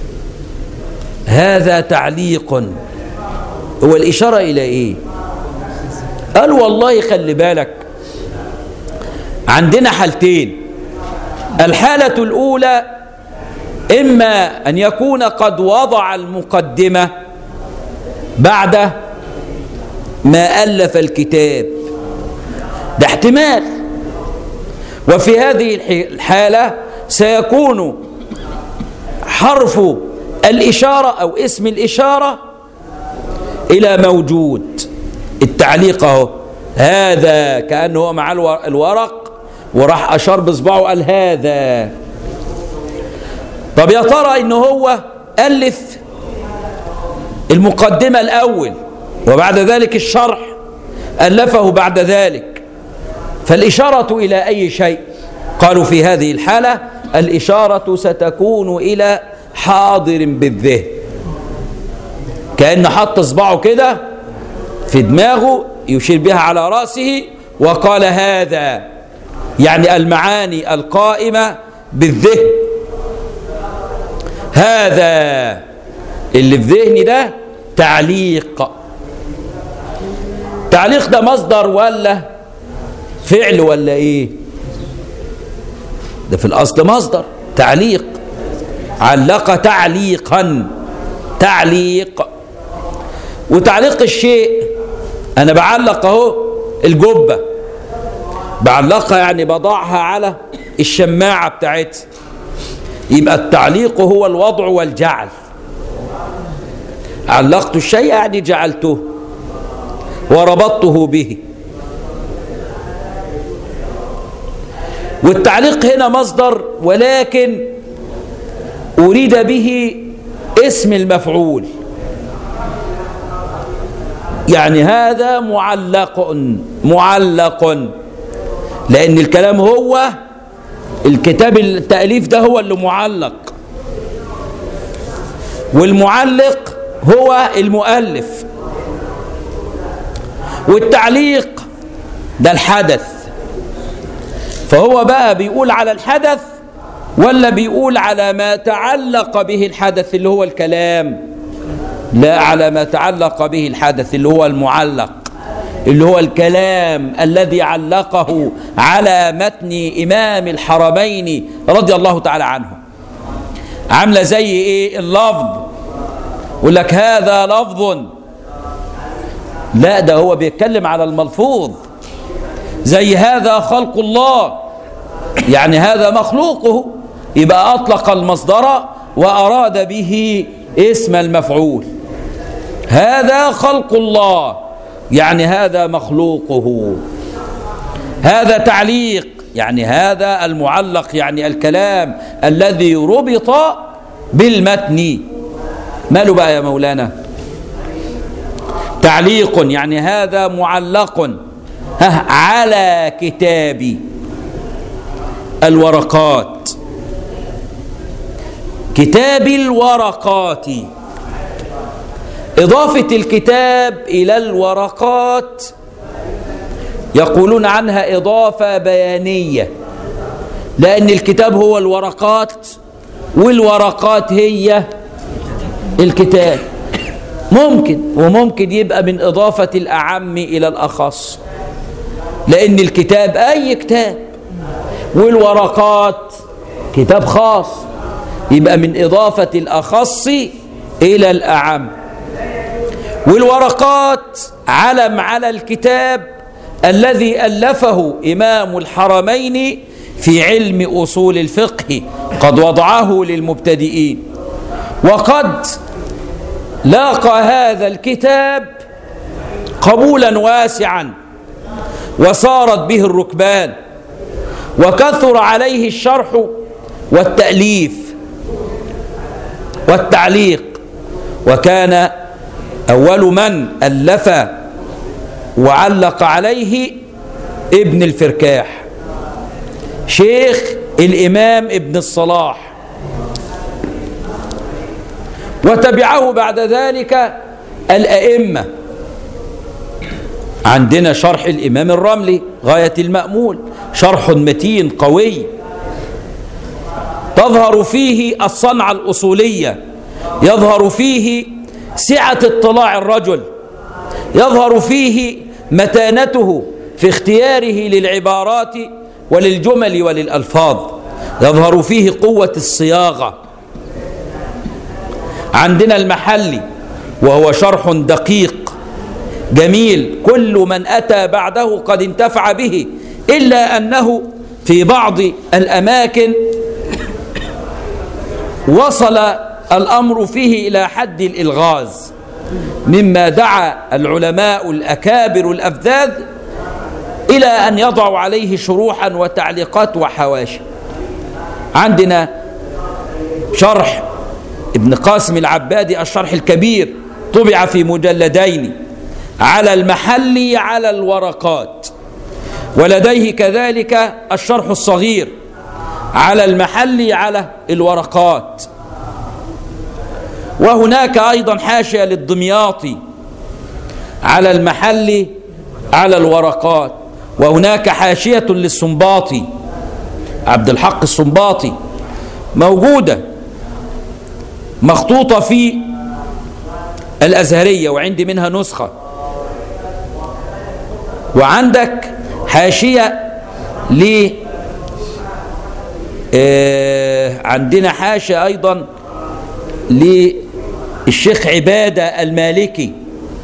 هذا تعليق. هو الإشارة إلى إيه؟ قال والله خلي بالك، عندنا حالتين. الحالة الأولى إما أن يكون قد وضع المقدمة بعد ما ألف الكتاب، ده احتمال. وفي هذه الحالة سيكون حرف الإشارة أو اسم الإشارة إلى موجود. التعليق اهو، هذا كأنه هو مع الورق وراح أشار بصباعه قال هذا. طب يا ترى إنه هو ألف المقدمة الأول وبعد ذلك الشرح ألفه بعد ذلك، فالإشارة إلى أي شيء؟ قالوا في هذه الحالة الإشارة ستكون إلى حاضر بالذهن، كأن حط صباعه كده في دماغه يشير بها على رأسه وقال هذا، يعني المعاني القائمة بالذهن. هذا اللي في ذهني ده تعليق. تعليق ده مصدر ولا فعل ولا ايه؟ ده في الأصل مصدر تعليق. علق تعليقا، تعليق. وتعليق الشيء أنا بعلق أهو الجبة، بعلقها يعني بضعها على الشماعة بتاعتها، يبقى التعليق هو الوضع والجعل. علقت الشيء يعني جعلته وربطته به. والتعليق هنا مصدر، ولكن أريد به اسم المفعول، يعني هذا معلق. معلق لأن الكلام هو الكتاب، التأليف ده هو اللي معلق، والمعلق هو المؤلف، والتعليق ده الحدث. فهو بقى بيقول على الحدث ولا بيقول على ما تعلق به الحدث اللي هو الكلام؟ لا، على ما تعلق به الحدث اللي هو المعلق، اللي هو الكلام الذي علقه على متن إمام الحرمين رضي الله تعالى عنه. عاملة زي إيه؟ اللفظ، يقول لك هذا لفظ، لا ده هو بيتكلم على الملفوظ. زي هذا خلق الله، يعني هذا مخلوقه، يبقى أطلق المصدر وأراد به اسم المفعول. هذا خلق الله يعني هذا مخلوقه. هذا تعليق يعني هذا المعلق، يعني الكلام الذي ربط بالمتن. ماله بقى يا مولانا؟ تعليق يعني هذا معلق على كتاب الورقات، كتاب الورقات. إضافة الكتاب إلى الورقات يقولون عنها إضافة بيانية، لأن الكتاب هو الورقات والورقات هي الكتاب. ممكن وممكن يبقى من إضافة الأعم إلى الأخص، لأن الكتاب أي كتاب والورقات كتاب خاص، يبقى من إضافة الأخص إلى الأعم. والورقات علم على الكتاب الذي ألفه إمام الحرمين في علم أصول الفقه، قد وضعه للمبتدئين، وقد لاقى هذا الكتاب قبولا واسعا وصارت به الركبان، وكثر عليه الشرح والتأليف والتعليق. وكان أول من ألف وعلق عليه ابن الفركاح شيخ الإمام ابن الصلاح. وتبعه بعد ذلك الأئمة. عندنا شرح الإمام الرملي غاية المأمول، شرح متين قوي تظهر فيه الصنعة الأصولية، يظهر فيه سعة اطلاع الرجل، يظهر فيه متانته في اختياره للعبارات وللجمل وللألفاظ، يظهر فيه قوة الصياغة. عندنا المحلي وهو شرح دقيق جميل، كل من أتى بعده قد انتفع به، إلا أنه في بعض الأماكن وصل الأمر فيه إلى حد الإلغاز، مما دعا العلماء الأكابر الأفذاذ إلى أن يضعوا عليه شروحا وتعليقات وحواشي. عندنا شرح ابن قاسم العبادي الشرح الكبير، طبع في مجلدين، على المحلي على الورقات، ولديه كذلك الشرح الصغير على المحلي على الورقات. وهناك أيضا حاشية للدمياطي على المحلي على الورقات، وهناك حاشية للسنباطي عبد الحق السنباطي موجودة مخطوطة في الأزهرية، وعندي منها نسخة. وعندك حاشية ل آه عندنا حاشية أيضا للشيخ عبادة المالكي،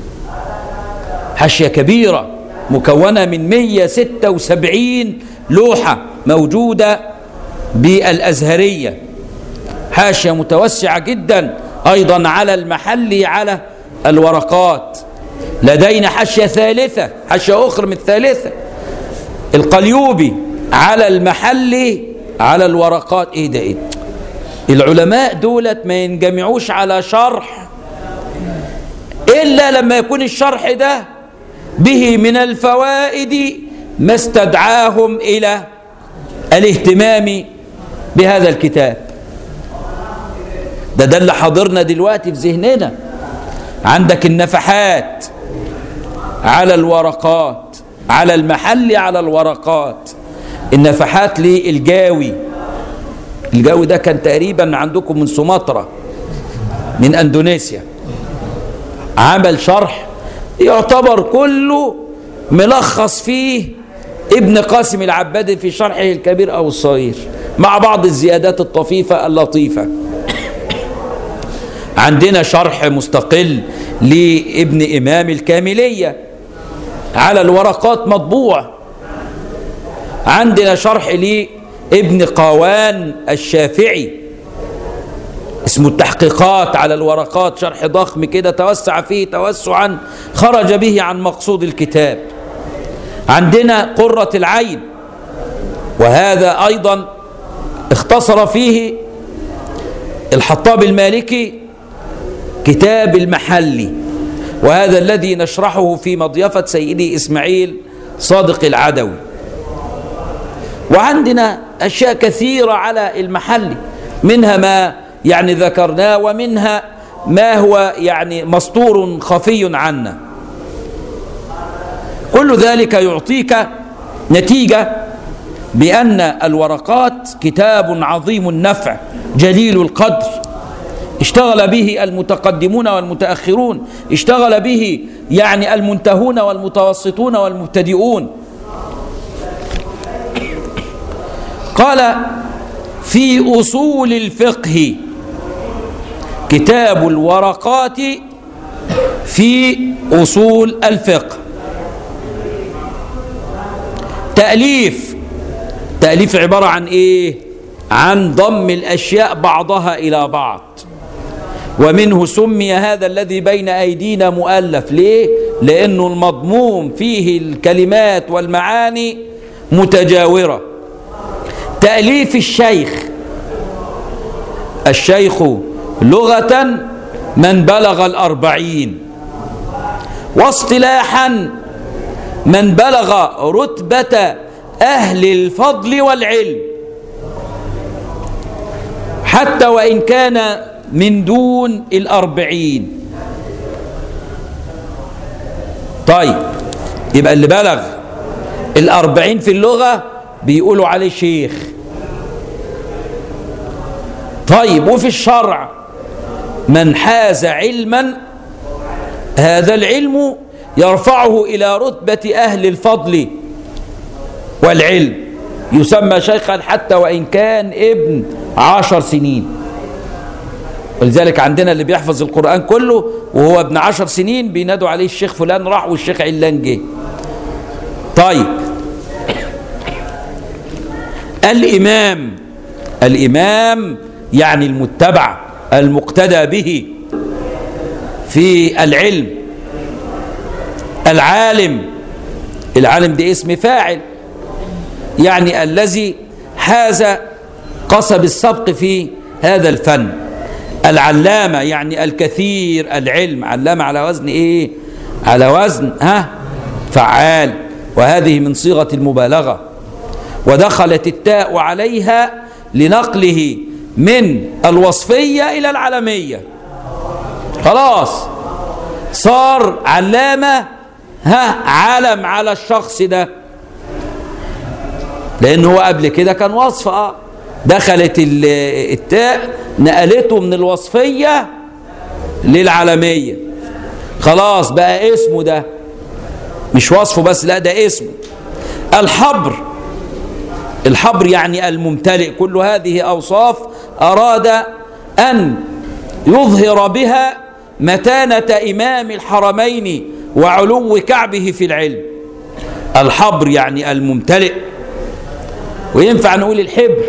حاشية كبيرة مكونة من مئة وستة وسبعين لوحة موجودة بالأزهرية، حاشية متوسعة جدا أيضا على المحلي على الورقات. لدينا حاشية ثالثة، حاشية أخرى من الثالثة، القليوبي على المحلي على الورقات. إيه ده؟ إيه العلماء دولت ما ينجمعوش على شرح إلا لما يكون الشرح ده به من الفوائد ما استدعاهم إلى الاهتمام بهذا الكتاب. ده ده اللي حاضرنا دلوقتي في ذهننا. عندك النفحات على الورقات على المحلي على الورقات، النفحات للجاوي. الجاوي ده كان تقريبا عندكم من سومطرة من أندونيسيا، عمل شرح يعتبر كله ملخص فيه ابن قاسم العبادي في شرحه الكبير أو الصغير، مع بعض الزيادات الطفيفة اللطيفة. عندنا شرح مستقل لابن إمام الكاملية على الورقات مطبوع. عندنا شرح لابن قوان الشافعي اسمه التحقيقات على الورقات، شرح ضخم كده توسع فيه توسعا خرج به عن مقصود الكتاب. عندنا قرة العين، وهذا أيضا اختصر فيه الحطاب المالكي كتاب المحلي، وهذا الذي نشرحه في مضيفة سيدي إسماعيل صادق العدوي. وعندنا أشياء كثيرة على المحلي، منها ما يعني ذكرناه، ومنها ما هو يعني مسطور خفي عنا. كل ذلك يعطيك نتيجة بأن الورقات كتاب عظيم النفع جليل القدر، اشتغل به المتقدمون والمتأخرون، اشتغل به يعني المنتهون والمتوسطون والمبتدئون. قال في أصول الفقه كتاب الورقات في أصول الفقه. تأليف تأليف عبارة عن إيه؟ عن ضم الأشياء بعضها إلى بعض، ومنه سمي هذا الذي بين أيدينا مؤلف. ليه؟ لأنه المضموم فيه الكلمات والمعاني متجاورة. تأليف الشيخ، الشيخ لغة من بلغ الأربعين، واصطلاحا من بلغ رتبة أهل الفضل والعلم، حتى وإن كان من دون الأربعين. طيب يبقى اللي بلغ الأربعين في اللغة بيقولوا عليه شيخ. طيب وفي الشرع من حاز علما هذا العلم يرفعه إلى رتبة أهل الفضل والعلم، يسمى شيخا حتى وإن كان ابن عشر سنين. ولذلك عندنا اللي بيحفظ القرآن كله وهو ابن عشر سنين بينادوا عليه الشيخ فلان راح والشيخ علان جه. طيب الإمام، الإمام يعني المتبع المقتدى به في العلم. العالم، العالم دي اسم فاعل، يعني الذي حاز قصب السبق في هذا الفن. العلامة يعني الكثير العلم، علامة على وزن ايه؟ على وزن ها فعال، وهذه من صيغة المبالغة، ودخلت التاء عليها لنقله من الوصفية إلى العلمية. خلاص صار علامة ها علم على الشخص ده، لأنه هو قبل كده كان وصف. اه دخلت التاء نقلته من الوصفية للعلمية، خلاص بقى اسمه ده، مش وصفه بس، لا ده اسمه. الحبر، الحبر يعني الممتلئ. كل هذه أوصاف أراد أن يظهر بها متانة إمام الحرمين وعلو كعبه في العلم. الحبر يعني الممتلئ، وينفع نقول الحبر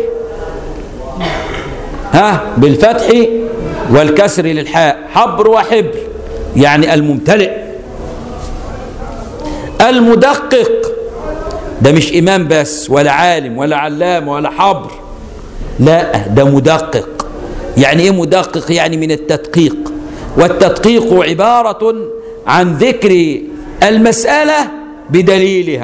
ها بالفتح والكسر للحاء، حبر وحبر يعني الممتلئ. المدقق ده مش إمام بس ولا عالم ولا علام ولا حبر، لا ده مدقق. يعني إيه مدقق؟ يعني من التدقيق، والتدقيق عبارة عن ذكر المسألة بدليلها.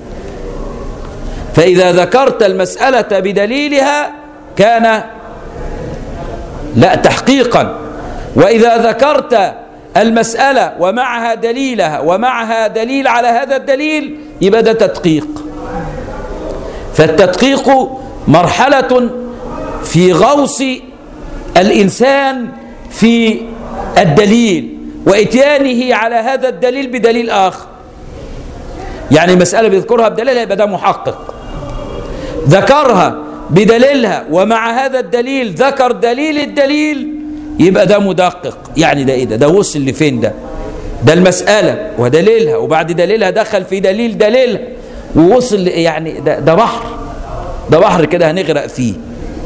فإذا ذكرت المسألة بدليلها كان لا تحقيقا، وإذا ذكرت المسألة ومعها دليلها ومعها دليل على هذا الدليل يبقى ده تدقيق. فالتدقيق مرحلة في غوص الإنسان في الدليل وإتيانه على هذا الدليل بدليل آخر. يعني مسألة بيذكرها بدليلها يبقى ده محقق، ذكرها بدليلها ومع هذا الدليل ذكر دليل الدليل يبقى ده مدقق. يعني ده ايه ده؟ ده وصل لفين؟ ده ده المسألة ودليلها وبعد دليلها دخل في دليل دليلها ووصل، يعني ده, ده بحر، ده بحر كده هنغرق فيه.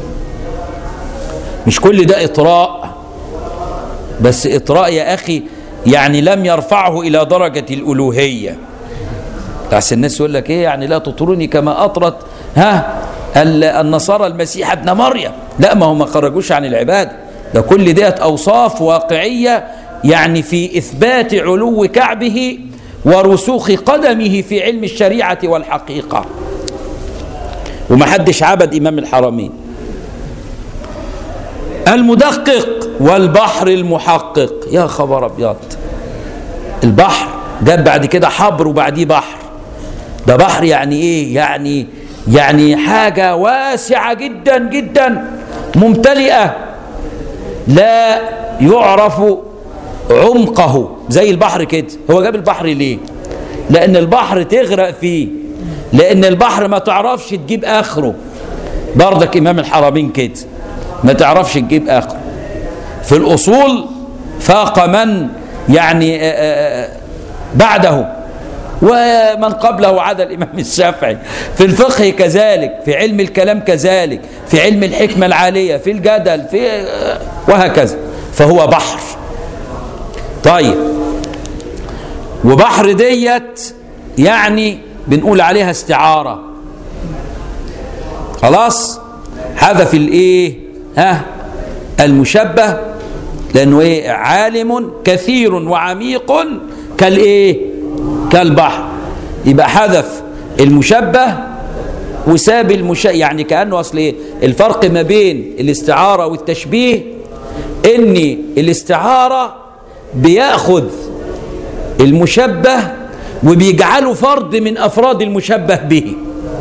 مش كل ده إطراء بس، إطراء يا أخي يعني لم يرفعه إلى درجة الألوهية. بس الناس يقول لك إيه يعني لا تطروني كما أطرت ها النصارى المسيح ابن مريم. لا، ما هم ما خرجوش عن العبادة، ده كل ديت أوصاف واقعية يعني في إثبات علو كعبه ورسوخ قدمه في علم الشريعة والحقيقة. ومحدش عبد إمام الحرمين. المدقق والبحر المحقق، يا خبر أبيض، البحر جاب بعد كده حبر وبعديه بحر. ده بحر يعني إيه؟ يعني يعني حاجة واسعة جدا جدا ممتلئة لا يعرف عمقه زي البحر كده. هو جاب البحر ليه؟ لأن البحر تغرق فيه، لأن البحر ما تعرفش تجيب آخره. برضك إمام الحرمين كده ما تعرفش تجيب آخره. في الأصول فاق من يعني بعده ومن قبله عدا الإمام الشافعي. في الفقه كذلك، في علم الكلام كذلك، في علم الحكمة العالية، في الجدل، في وهكذا. فهو بحر. طيب، وبحر ديت يعني بنقول عليها استعارة. خلاص، هذا في الايه ها المشبه، لانه ايه عالم كثير وعميق كالايه كالبحر. يبقى حذف المشبه وساب المشبه، يعني كأنه أصل إيه الفرق ما بين الاستعارة والتشبيه ان الاستعارة بيأخذ المشبه وبيجعله فرد من افراد المشبه به،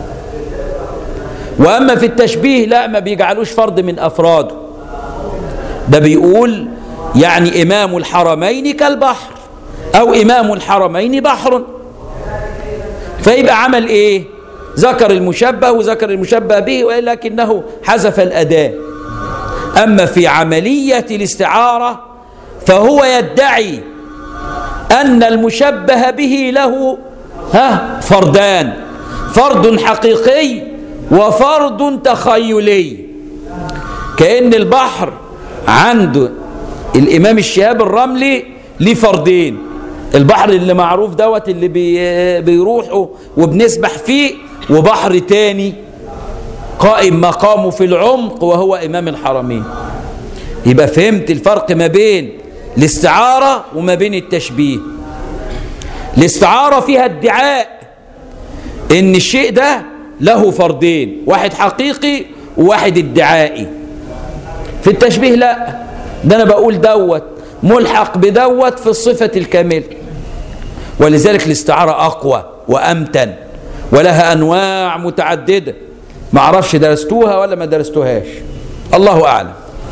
واما في التشبيه لا، ما بيجعلوش فرد من افراده. ده بيقول يعني امام الحرمين كالبحر، او امام الحرمين بحر، فيبقى عمل ايه؟ ذكر المشبه وذكر المشبه به، ولكنه حذف الأداة. أما في عملية الاستعارة فهو يدعي أن المشبه به له ها فردان، فرد حقيقي وفرد تخيلي. كأن البحر عند الإمام الشهاب الرملي ليه فردين، البحر اللي معروف دوت اللي بي بيروحوا وبنسبح فيه، وبحر تاني قائم مقامه في العمق وهو إمام الحرمين. يبقى فهمت الفرق ما بين الاستعارة وما بين التشبيه. الاستعارة فيها ادعاء ان الشيء ده له فردين، واحد حقيقي وواحد ادعائي. في التشبيه لا، ده انا بقول دوت ملحق بدوت في الصفة الكاملة، ولذلك الاستعارة أقوى وأمتن ولها أنواع متعددة. ما أعرفش درستوها ولا ما درستوهاش، الله أعلم.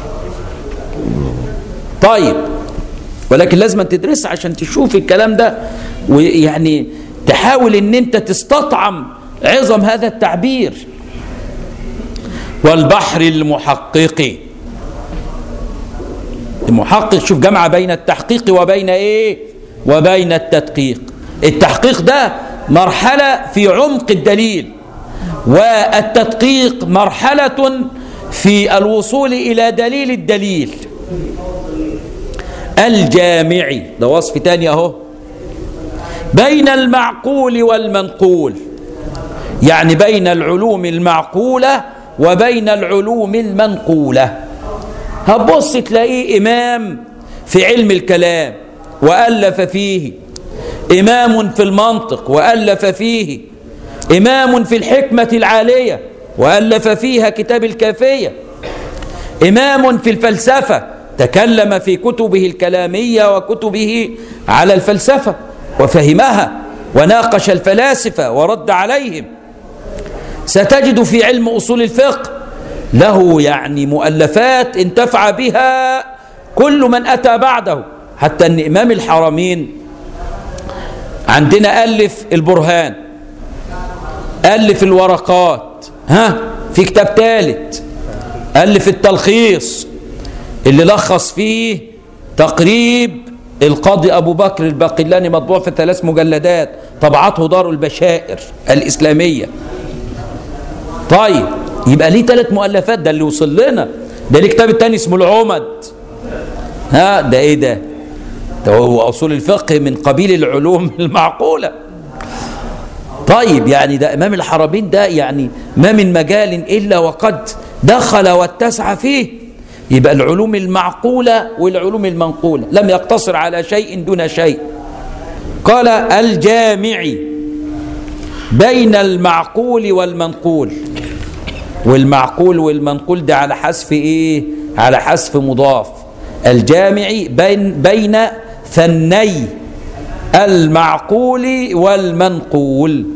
طيب، ولكن لازم تدرسها عشان تشوف الكلام ده، ويعني تحاول ان انت تستطعم عظم هذا التعبير. والبحر المحقق، المحقق شوف جمع بين التحقيق وبين ايه؟ وبين التدقيق. التحقيق ده مرحلة في عمق الدليل، والتدقيق مرحلة في الوصول إلى دليل الدليل. الجامعي ده وصف تاني اهو، بين المعقول والمنقول، يعني بين العلوم المعقولة وبين العلوم المنقولة. هتبص تلاقيه إمام في علم الكلام وألف فيه، إمام في المنطق وألف فيه، إمام في الحكمة العالية وألف فيها كتاب الكافية، إمام في الفلسفة تكلم في كتبه الكلامية وكتبه على الفلسفة وفهمها وناقش الفلاسفة ورد عليهم. ستجد في علم أصول الفقه له يعني مؤلفات انتفع بها كل من أتى بعده، حتى أن إمام الحرمين عندنا ألف البرهان، ألف الورقات، ها في كتاب ثالث ألف التلخيص اللي لخص فيه تقريب القاضي أبو بكر الباقلاني، مطبوع في ثلاث مجلدات، طبعته دار البشائر الإسلامية. طيب، يبقى ليه ثلاث مؤلفات، ده اللي وصل لنا. ده ليه كتاب التاني اسمه العمد، ها ده ايه ده؟ ده هو أصول الفقه من قبيل العلوم المعقولة. طيب، يعني ده إمام الحرمين ده يعني ما من مجال إلا وقد دخل واتسع فيه. يبقى العلوم المعقولة والعلوم المنقولة، لم يقتصر على شيء دون شيء. قال الجامعي بين المعقول والمنقول، والمعقول والمنقول ده على حذف ايه؟ على حذف مضاف. الجامعي بين بين فني المعقول والمنقول.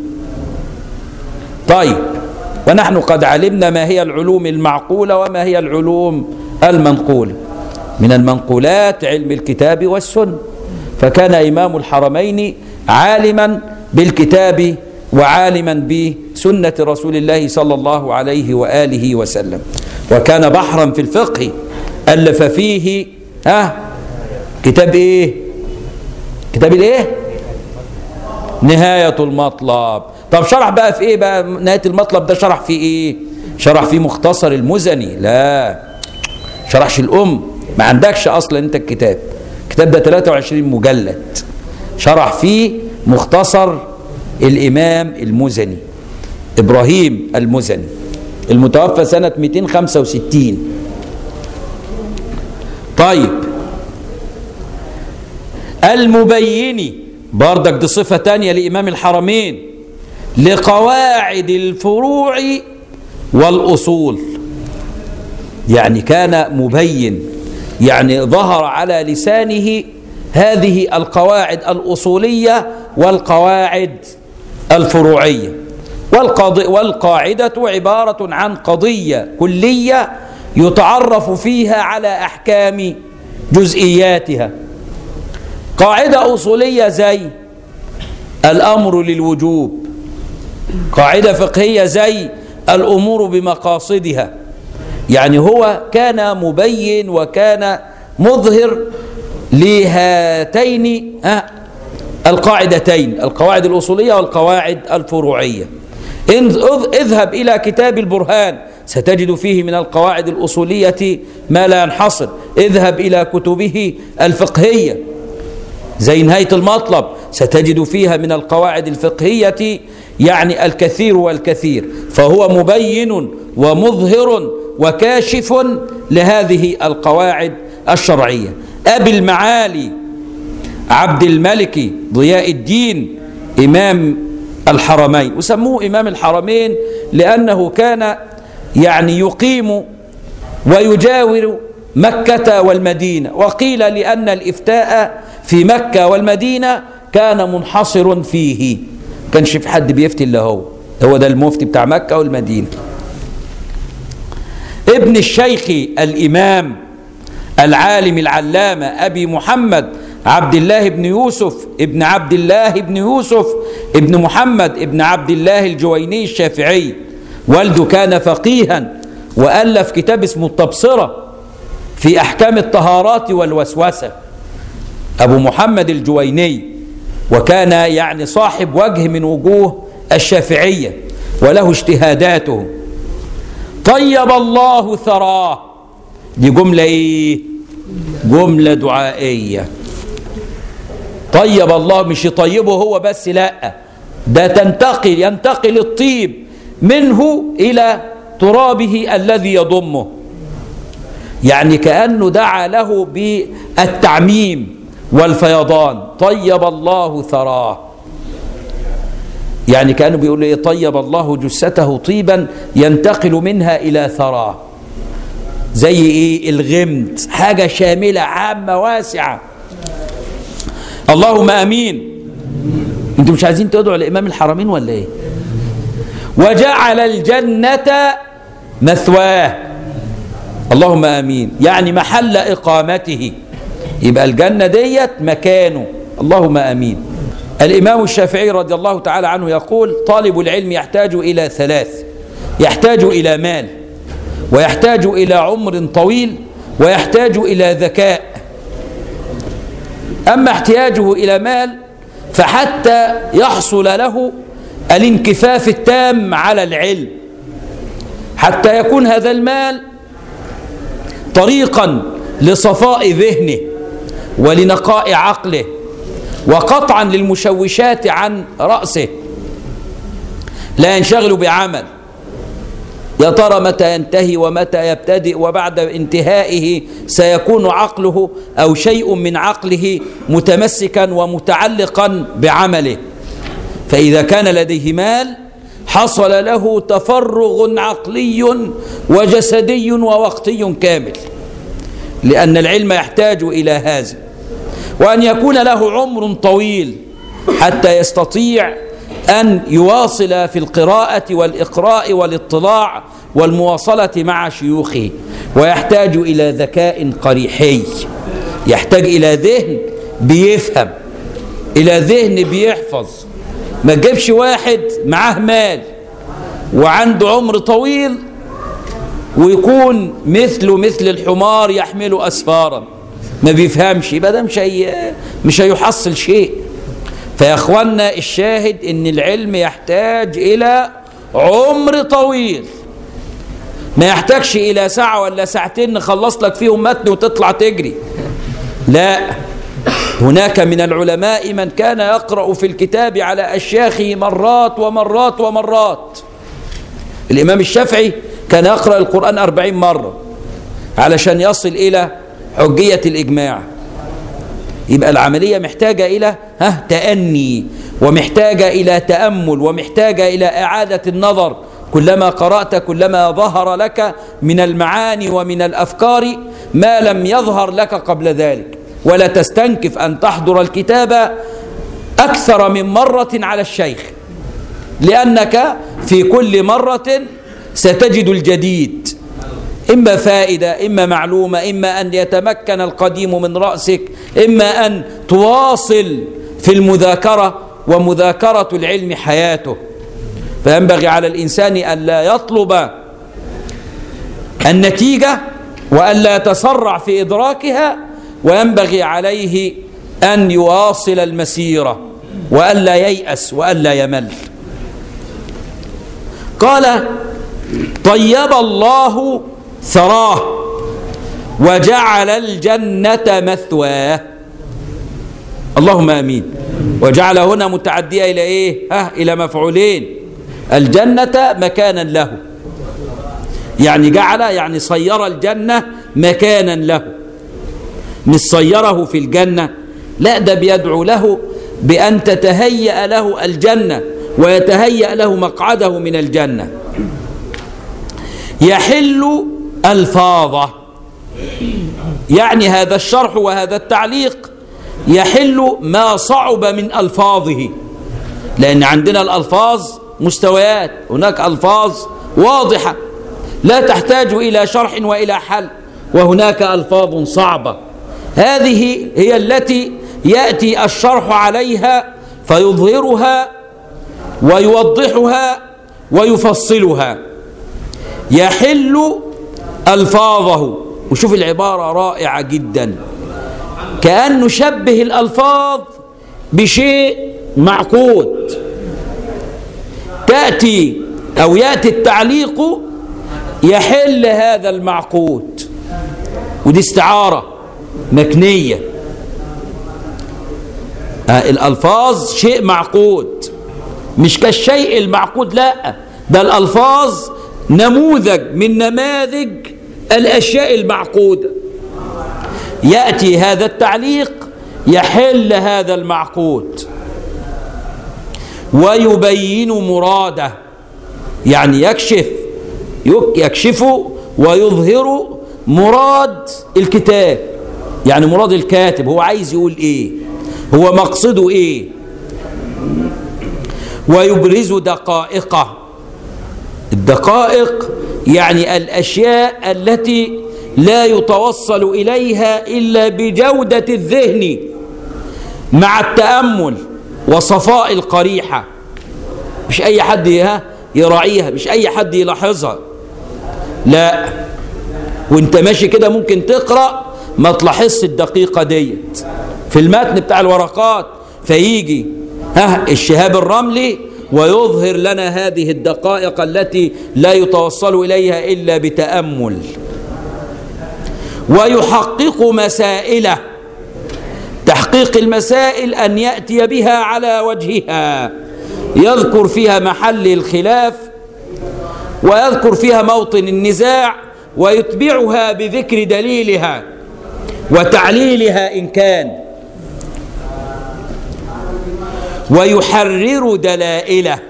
طيب، ونحن قد علمنا ما هي العلوم المعقولة وما هي العلوم المنقولة. من المنقولات علم الكتاب والسنة، فكان إمام الحرمين عالما بالكتاب وعالما بسنة رسول الله صلى الله عليه وآله وسلم، وكان بحرا في الفقه، ألف فيه ها كتاب ايه؟ كتاب الايه؟ نهاية المطلب. طب شرح بقى في ايه بقى نهاية المطلب ده؟ شرح في ايه؟ شرح في مختصر المزني. لا، شرحش الأم، ما عندكش أصلا أنت الكتاب. الكتاب ده ثلاثة وعشرين مجلد، شرح فيه مختصر الإمام المزني إبراهيم المزني المتوفى سنة مئتين وخمسة وستين. طيب، المبيني بردك دي صفة تانية لإمام الحرمين، لقواعد الفروع والأصول. يعني كان مبين يعني ظهر على لسانه هذه القواعد الأصولية والقواعد الفروعية. والقاعدة عبارة عن قضية كلية يتعرف فيها على أحكام جزئياتها. قاعدة أصولية زي الأمر للوجوب، قاعدة فقهية زي الأمور بمقاصدها. يعني هو كان مبين وكان مظهر لهاتين القاعدتين، القواعد الأصولية والقواعد الفروعية. اذهب إلى كتاب البرهان ستجد فيه من القواعد الأصولية ما لا ينحصر. اذهب إلى كتبه الفقهية زي نهاية المطلب ستجد فيها من القواعد الفقهية يعني الكثير والكثير. فهو مبين ومظهر وكاشف لهذه القواعد الشرعية. أبي المعالي عبد الملك ضياء الدين إمام الحرمين، وسموه إمام الحرمين لأنه كان يعني يقيم ويجاور مكة والمدينة، وقيل لأن الإفتاء في مكة والمدينة كان منحصر فيه، كانش في حد بيفتي إلا هو هو ده المفتي بتاع مكة والمدينة. ابن الشيخ الإمام العالم العلامة أبي محمد عبد الله بن يوسف ابن عبد الله بن يوسف ابن محمد ابن عبد الله الجويني الشافعي، والده كان فقيها وألف كتاب اسمه التبصرة في أحكام الطهارات والوسوسة، أبو محمد الجويني، وكان يعني صاحب وجه من وجوه الشافعية وله اجتهاداته. طيب الله ثراه، دي جملة ايه؟ جملة دعائية. طيب الله مش يطيبه هو بس، لا ده تنتقل ينتقل الطيب منه إلى ترابه الذي يضمه، يعني كأنه دعا له بالتعميم والفيضان. طيب الله ثراه، يعني كأنه بيقول ايه؟ طيب الله جثته طيبا ينتقل منها إلى ثراه، زي ايه؟ الغمد، حاجة شاملة عامة واسعة. اللهم امين. انتوا مش عايزين تدعوا لإمام الحرمين ولا ايه؟ وجعل الجنة مثواه، اللهم امين، يعني محل اقامته، يبقى الجنة ديت مكانه، اللهم امين. الامام الشافعي رضي الله تعالى عنه يقول: طالب العلم يحتاج الى ثلاث، يحتاج الى مال، ويحتاج إلى عمر طويل، ويحتاج إلى ذكاء. أما احتياجه إلى مال فحتى يحصل له الانكفاف التام على العلم، حتى يكون هذا المال طريقا لصفاء ذهنه ولنقاء عقله وقطعا للمشوشات عن رأسه، لا ينشغل بعمل يا ترى متى ينتهي ومتى يبتدئ، وبعد انتهائه سيكون عقله أو شيء من عقله متمسكا ومتعلقا بعمله. فإذا كان لديه مال حصل له تفرغ عقلي وجسدي ووقتي كامل، لأن العلم يحتاج إلى هذا. وأن يكون له عمر طويل حتى يستطيع أن يواصل في القراءة والإقراء والاطلاع والمواصلة مع شيوخه. ويحتاج إلى ذكاء قريحي، يحتاج إلى ذهن بيفهم، إلى ذهن بيحفظ. ما تجيبش واحد معاه مال وعنده عمر طويل ويكون مثله مثل الحمار يحمل أسفارا، ما بيفهمش، يبقى ده مش هي مش هيحصل شيء. فيا اخوانا الشاهد ان العلم يحتاج الى عمر طويل، ما يحتاجش الى ساعة ولا ساعتين نخلص لك فيهم متن وتطلع تجري، لا. هناك من العلماء من كان يقرأ في الكتاب على أشياخه مرات ومرات ومرات. الإمام الشافعي كان يقرأ القرآن أربعين مرة علشان يصل إلى حجية الإجماع. يبقى العملية محتاجة إلى ها تأني، ومحتاجة إلى تأمل، ومحتاجة إلى إعادة النظر كلما قرأت كلما ظهر لك من المعاني ومن الأفكار ما لم يظهر لك قبل ذلك، ولا تستنكف أن تحضر الكتاب أكثر من مرة على الشيخ، لأنك في كل مرة ستجد الجديد، إما فائدة، إما معلومة، إما أن يتمكن القديم من رأسك، إما أن تواصل في المذاكرة، ومذاكرة العلم حياته. فينبغي على الإنسان أن لا يطلب النتيجة وأن لا يتسرع في إدراكها، وينبغي عليه أن يواصل المسيرة وأن لا ييأس وأن لا يمل. قال: طيب الله ثراه وجعل الجنة مثواه. اللهم آمين. وجعل هنا متعدية إلى إيه؟ ها إلى مفعولين. الجنة مكانا له، يعني جعل يعني صير الجنة مكانا له، مش صيره في الجنة، لا، ده بيدعو له بأن تتهيأ له الجنة ويتهيأ له مقعده من الجنة. يحل ألفاظه، يعني هذا الشرح وهذا التعليق يحل ما صعب من ألفاظه، لأن عندنا الألفاظ مستويات، هناك ألفاظ واضحة لا تحتاج إلى شرح وإلى حل، وهناك ألفاظ صعبة، هذه هي التي يأتي الشرح عليها فيظهرها ويوضحها ويفصلها. يحل ألفاظه، وشوف العبارة رائعة جدا، كأن نشبه الألفاظ بشيء معقود، تأتي أو يأتي التعليق يحل هذا المعقود، ودي استعارة مكنية. الألفاظ شيء معقود، مش كالشيء المعقود، لا، ده الألفاظ نموذج من نماذج الأشياء المعقودة. يأتي هذا التعليق يحل هذا المعقود ويبين مراده، يعني يكشف يكشف ويظهر مراد الكتاب، يعني مراد الكاتب، هو عايز يقول ايه، هو مقصده ايه. ويبرز دقائقه، الدقائق يعني الأشياء التي لا يتوصل إليها إلا بجودة الذهن مع التأمل وصفاء القريحة، مش أي حد يراعيها، مش أي حد يلاحظها، لا، وانت ماشي كده ممكن تقرأ ما تلاحظش الدقيقة ديت في المتن بتاع الورقات، فيجي ها الشهاب الرملي ويظهر لنا هذه الدقائق التي لا يتوصل إليها إلا بتأمل. ويحقق مسائله، تحقيق المسائل أن يأتي بها على وجهها، يذكر فيها محل الخلاف ويذكر فيها موطن النزاع، ويتبعها بذكر دليلها وتعليلها إن كان. ويحرر دلائله،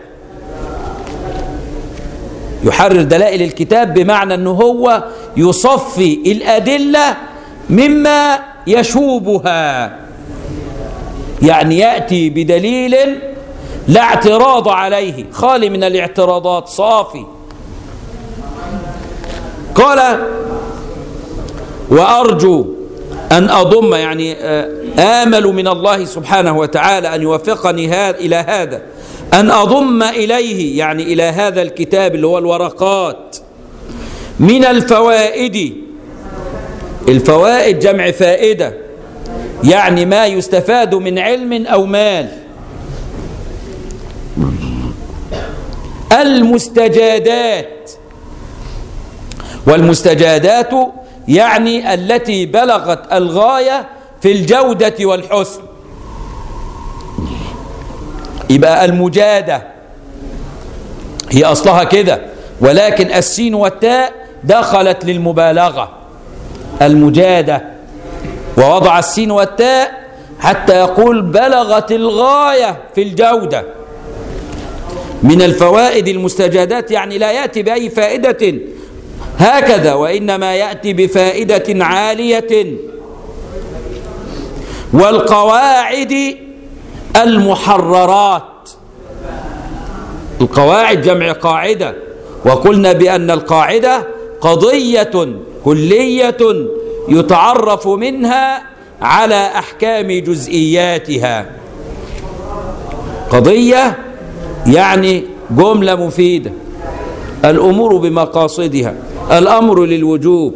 يحرر دلائل الكتاب بمعنى أنه هو يصفي الأدلة مما يشوبها، يعني يأتي بدليل لا اعتراض عليه، خالي من الاعتراضات، صافي. قال: وأرجو أن أضم، يعني آمل من الله سبحانه وتعالى أن يوفقني إلى هذا، أن أضم إليه، يعني إلى هذا الكتاب اللي هو الورقات، من الفوائد، الفوائد جمع فائدة، يعني ما يستفاد من علم أو مال، المستجادات، والمستجادات يعني التي بلغت الغاية في الجودة والحسن، يبقى المجادة هي أصلها كده، ولكن السين والتاء دخلت للمبالغة، المجادة، ووضع السين والتاء حتى يقول بلغت الغاية في الجودة. من الفوائد المستجدات، يعني لا يأتي بأي فائدة هكذا، وإنما يأتي بفائدة عالية. والقواعد المحررات، القواعد جمع قاعدة، وقلنا بأن القاعدة قضية كلية يتعرف منها على أحكام جزئياتها. قضية يعني جملة مفيدة، الأمور بمقاصدها، الأمر للوجوب.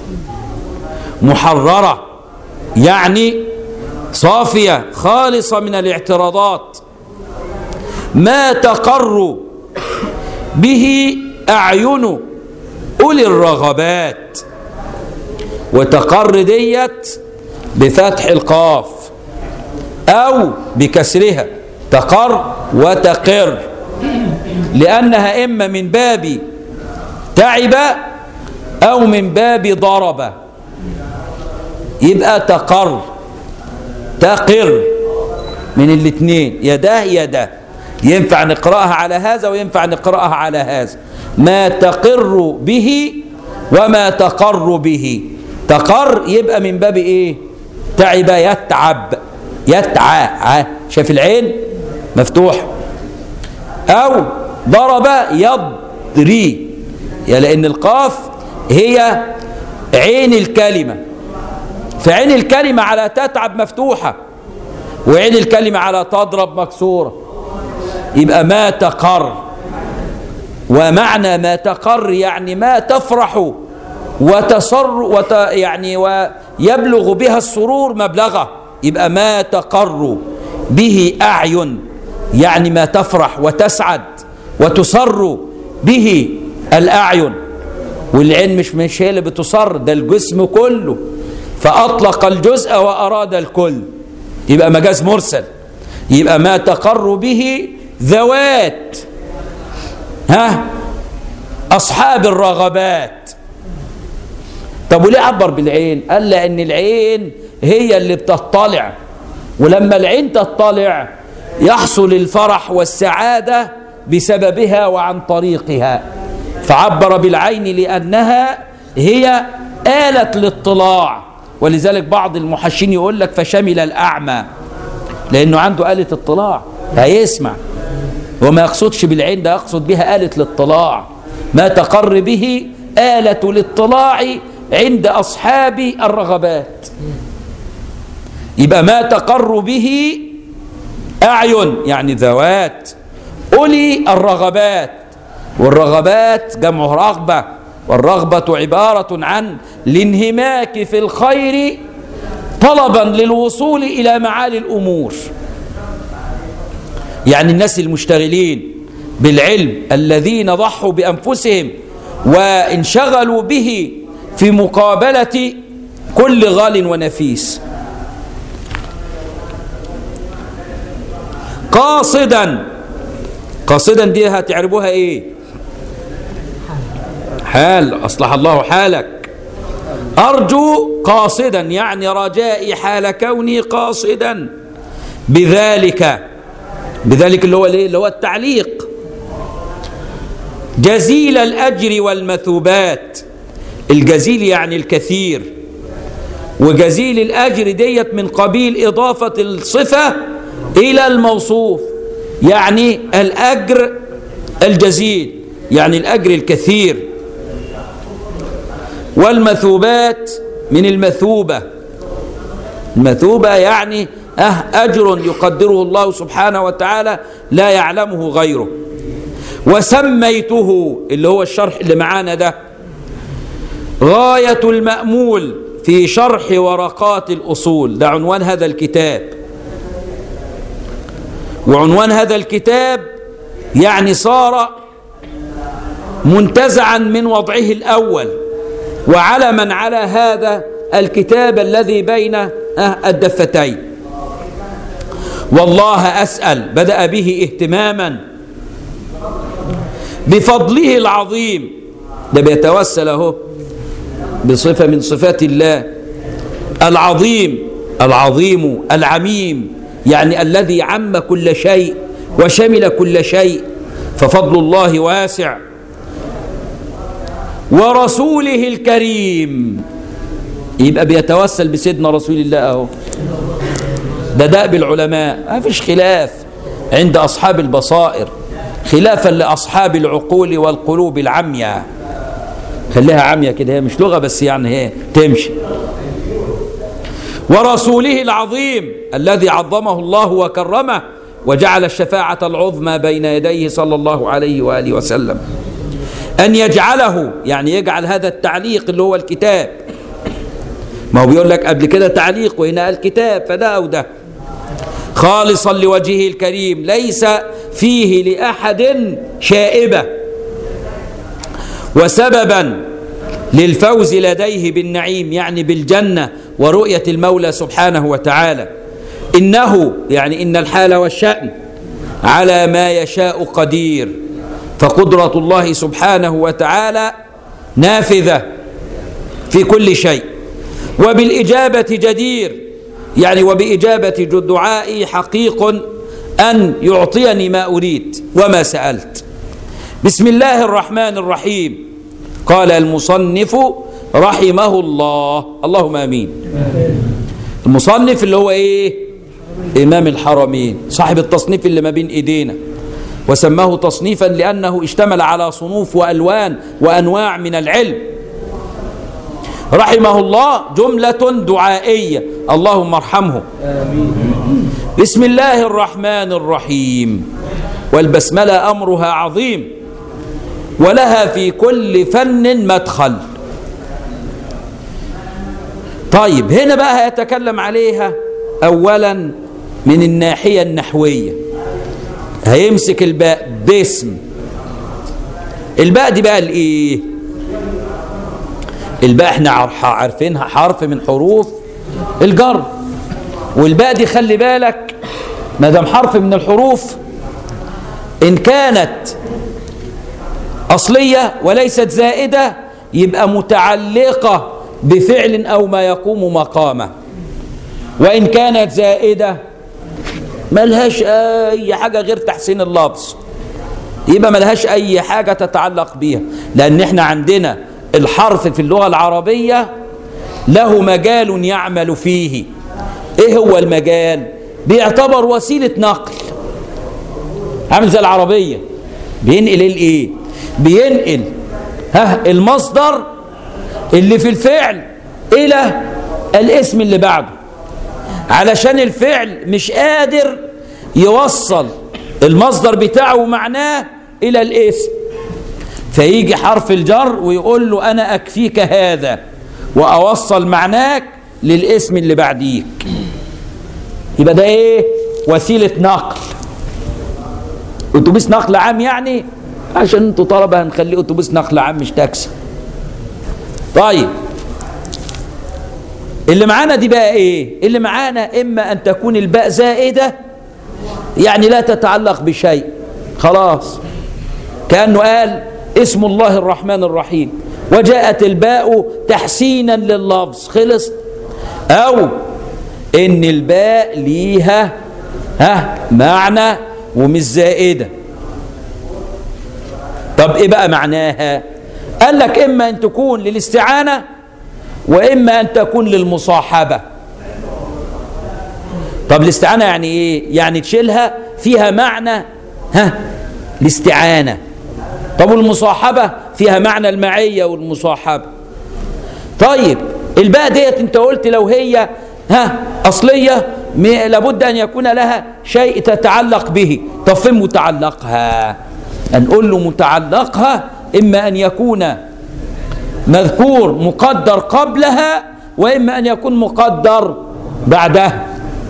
محررة يعني صافية خالصة من الاعتراضات، ما تقر به أعين أولي الرغبات. وتقر ديت بفتح القاف أو بكسرها، تقر وتقر، لأنها إما من باب تعب أو من باب ضرب، يبقى تقر تقر من الاثنين، يده يده، ينفع نقرأها على هذا وينفع نقرأها على هذا. ما تقر به وما تقر به. تقر يبقى من باب ايه؟ تعب يتعب، يتعى، شاف العين مفتوح. او ضرب يضري، يعني لان القاف هي عين الكلمة، فعين الكلمة على تتعب مفتوحة، وعين الكلمة على تضرب مكسورة، يبقى ما تقر. ومعنى ما تقر يعني ما تفرح وتصر وت يعني ويبلغ بها السرور مبلغه، يبقى ما تقر به أعين، يعني ما تفرح وتسعد وتصر به الأعين. والعين مش مش هي اللي بتصر، ده الجسم كله، فأطلق الجزء وأراد الكل، يبقى مجاز مرسل. يبقى ما تقر به ذوات ها أصحاب الرغبات. طب وليه عبر بالعين؟ قال لأن العين هي اللي بتطلع، ولما العين تطلع يحصل الفرح والسعادة بسببها وعن طريقها، فعبر بالعين لأنها هي آلة الاطلاع. ولذلك بعض المحشين يقول لك فشمل الأعمى، لأنه عنده آلة اطلاع هيسمع، وما يقصدش بالعين ده، يقصد بها آلة الاطلاع. ما تقر به آلة الاطلاع عند أصحاب الرغبات. يبقى ما تقر به أعين يعني ذوات أولي الرغبات، والرغبات جمع رغبة، والرغبة عبارة عن الانهماك في الخير طلبا للوصول إلى معالي الأمور. يعني الناس المشتغلين بالعلم الذين ضحوا بأنفسهم وانشغلوا به في مقابلة كل غال ونفيس. قاصدا، قاصدا دي هتعربوها ايه؟ حال، أصلح الله حالك. أرجو قاصدا يعني رجائي حال كوني قاصدا بذلك، بذلك اللي هو الايه؟ اللي هو التعليق. جزيل الأجر والمثوبات، الجزيل يعني الكثير، وجزيل الأجر ديت من قبيل إضافة الصفة إلى الموصوف، يعني الأجر الجزيل يعني الأجر الكثير. والمثوبات من المثوبة، المثوبة يعني أه أجر يقدره الله سبحانه وتعالى لا يعلمه غيره. وسميته اللي هو الشرح اللي معانا ده غاية المأمول في شرح ورقات الأصول، ده عنوان هذا الكتاب. وعنوان هذا الكتاب يعني صار منتزعا من وضعه الأول وعلما على هذا الكتاب الذي بين الدفتين. والله أسأل، بدأ به اهتماما بفضله العظيم، ده بيتوسل اهو بصفة من صفات الله العظيم، العظيم العميم، يعني الذي عم كل شيء وشمل كل شيء، ففضل الله واسع. ورسوله الكريم، يبقى بيتوسل بسيدنا رسول الله اهو. ده دأب العلماء، ما فيش خلاف عند أصحاب البصائر، خلافا لأصحاب العقول والقلوب العمياء. خليها عمياء كده، هي مش لغة بس يعني هي تمشي. ورسوله العظيم الذي عظمه الله وكرمه وجعل الشفاعة العظمى بين يديه صلى الله عليه وآله وسلم، أن يجعله، يعني يجعل هذا التعليق اللي هو الكتاب، ما هو بيقول لك قبل كده تعليق وهنا الكتاب، فده أو ده، خالصا لوجهه الكريم ليس فيه لأحد شائبة، وسببا للفوز لديه بالنعيم، يعني بالجنة ورؤية المولى سبحانه وتعالى. إنه يعني إن الحال والشأن على ما يشاء قدير، فقدرة الله سبحانه وتعالى نافذة في كل شيء، وبالإجابة جدير، يعني وبإجابة دعائي حقيق أن يعطيني ما أريد وما سألت. بسم الله الرحمن الرحيم. قال المصنف رحمه الله، اللهم آمين. المصنف اللي هو إيه؟ إمام الحرمين، صاحب التصنيف اللي ما بين إيدينا، وسماه تصنيفا لأنه اشتمل على صنوف وألوان وأنواع من العلم. رحمه الله جملة دعائية، اللهم ارحمه. آمين. بسم الله الرحمن الرحيم. والبسملة أمرها عظيم، ولها في كل فن مدخل. طيب هنا بقى هيتكلم عليها أولا من الناحية النحوية، هيمسك الباء باسم. الباء دي بقى الايه؟ الباء احنا عارفينها حرف من حروف الجر، والباء دي خلي بالك ما دام حرف من الحروف، ان كانت اصليه وليست زائده يبقى متعلقه بفعل او ما يقوم مقامه، وان كانت زائده ملهاش اي حاجه غير تحسين اللفظ، يبقى ملهاش اي حاجه تتعلق بيها، لان احنا عندنا الحرف في اللغه العربيه له مجال يعمل فيه. ايه هو المجال؟ بيعتبر وسيله نقل، عامل زي العربيه، بينقل الايه؟ بينقل ها المصدر اللي في الفعل الى الاسم اللي بعده، علشان الفعل مش قادر يوصل المصدر بتاعه ومعناه الى الاسم، فيجي حرف الجر ويقول له انا اكفيك هذا واوصل معناك للاسم اللي بعديك. يبقى ده ايه؟ وسيله نقل، اتوبيس نقل عام، يعني عشان انتوا طلبه هنخليه اتوبيس نقل عام مش تاكسي. طيب اللي معانا دي بقى ايه؟ اللي معانا اما ان تكون الباء زائده، يعني لا تتعلق بشيء، خلاص كأنه قال اسم الله الرحمن الرحيم وجاءت الباء تحسينا لللفظ، خلص. او ان الباء ليها ها معنى ومش زائده. طب ايه بقى معناها؟ قال لك اما ان تكون للاستعانه واما ان تكون للمصاحبه. طب الاستعانه يعني ايه؟ يعني تشيلها فيها معنى ها الاستعانه. طب والمصاحبه فيها معنى المعيه والمصاحبه. طيب الباء ديت انت قلت لو هي ها اصليه لابد ان يكون لها شيء تتعلق به. طب فين متعلقها؟ نقول له متعلقها اما ان يكون مذكور مقدر قبلها واما ان يكون مقدر بعدها،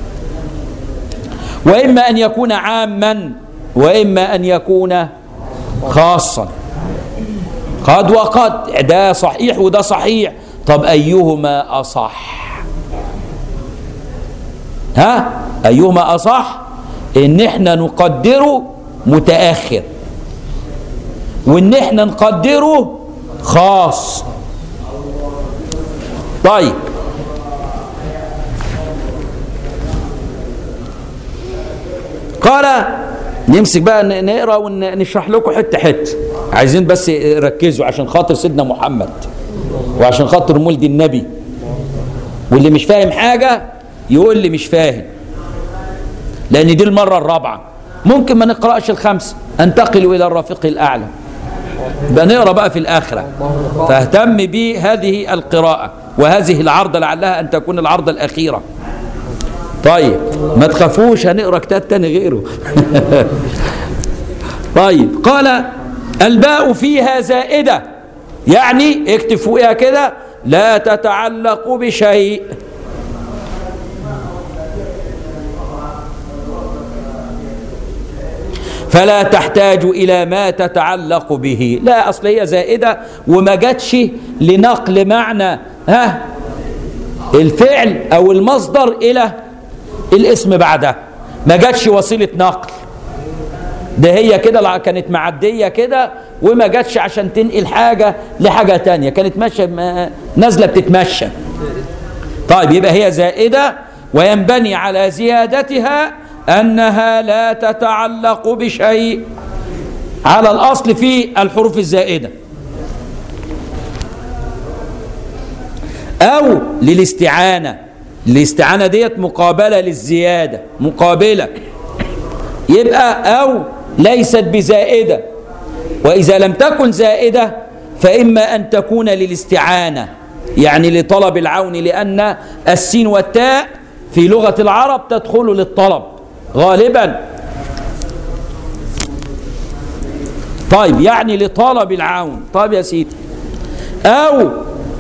واما ان يكون عاما واما ان يكون خاصا. قد وقد، ده صحيح وده صحيح. طب ايهما اصح؟ ها ايهما اصح؟ ان احنا نقدره متاخر وان احنا نقدره خاص. طيب قال نمسك بقى نقرأ ونشرح لكم حتة حتة، عايزين بس ركزوا عشان خاطر سيدنا محمد وعشان خاطر مولد النبي، واللي مش فاهم حاجة يقول لي مش فاهم، لأن دي المرة الرابعة. ممكن ما نقرأش الخمسة، انتقل إلى الرفيق الأعلى، بنقرأ بقى في الآخرة. فاهتم بهذه القراءة وهذه العرضة لعلها أن تكون العرضة الأخيرة. طيب ما تخافوش، هنقرأ كتاب تاني غيره. طيب قال الباء فيها زائدة، يعني اكتب فوقها كده لا تتعلق بشيء. فلا تحتاج إلى ما تتعلق به. لا، أصل هي زائدة وما جاتش لنقل معنى ها الفعل أو المصدر إلى الاسم بعدها، ما جاتش وسيلة نقل، ده هي كده كانت معدية كده وما جاتش عشان تنقل حاجة لحاجة تانية، كانت ماشية نازلة بتتمشى. طيب يبقى هي زائدة وينبني على زيادتها أنها لا تتعلق بشيء على الأصل في الحروف الزائدة، أو للاستعانة. الاستعانة ديت مقابلة للزيادة، مقابلة، يبقى أو ليست بزائدة. وإذا لم تكن زائدة فإما أن تكون للاستعانة، يعني لطلب العون، لأن السين والتاء في لغة العرب تدخل للطلب غالبا. طيب يعني لطلب العون. طيب يا سيدي، أو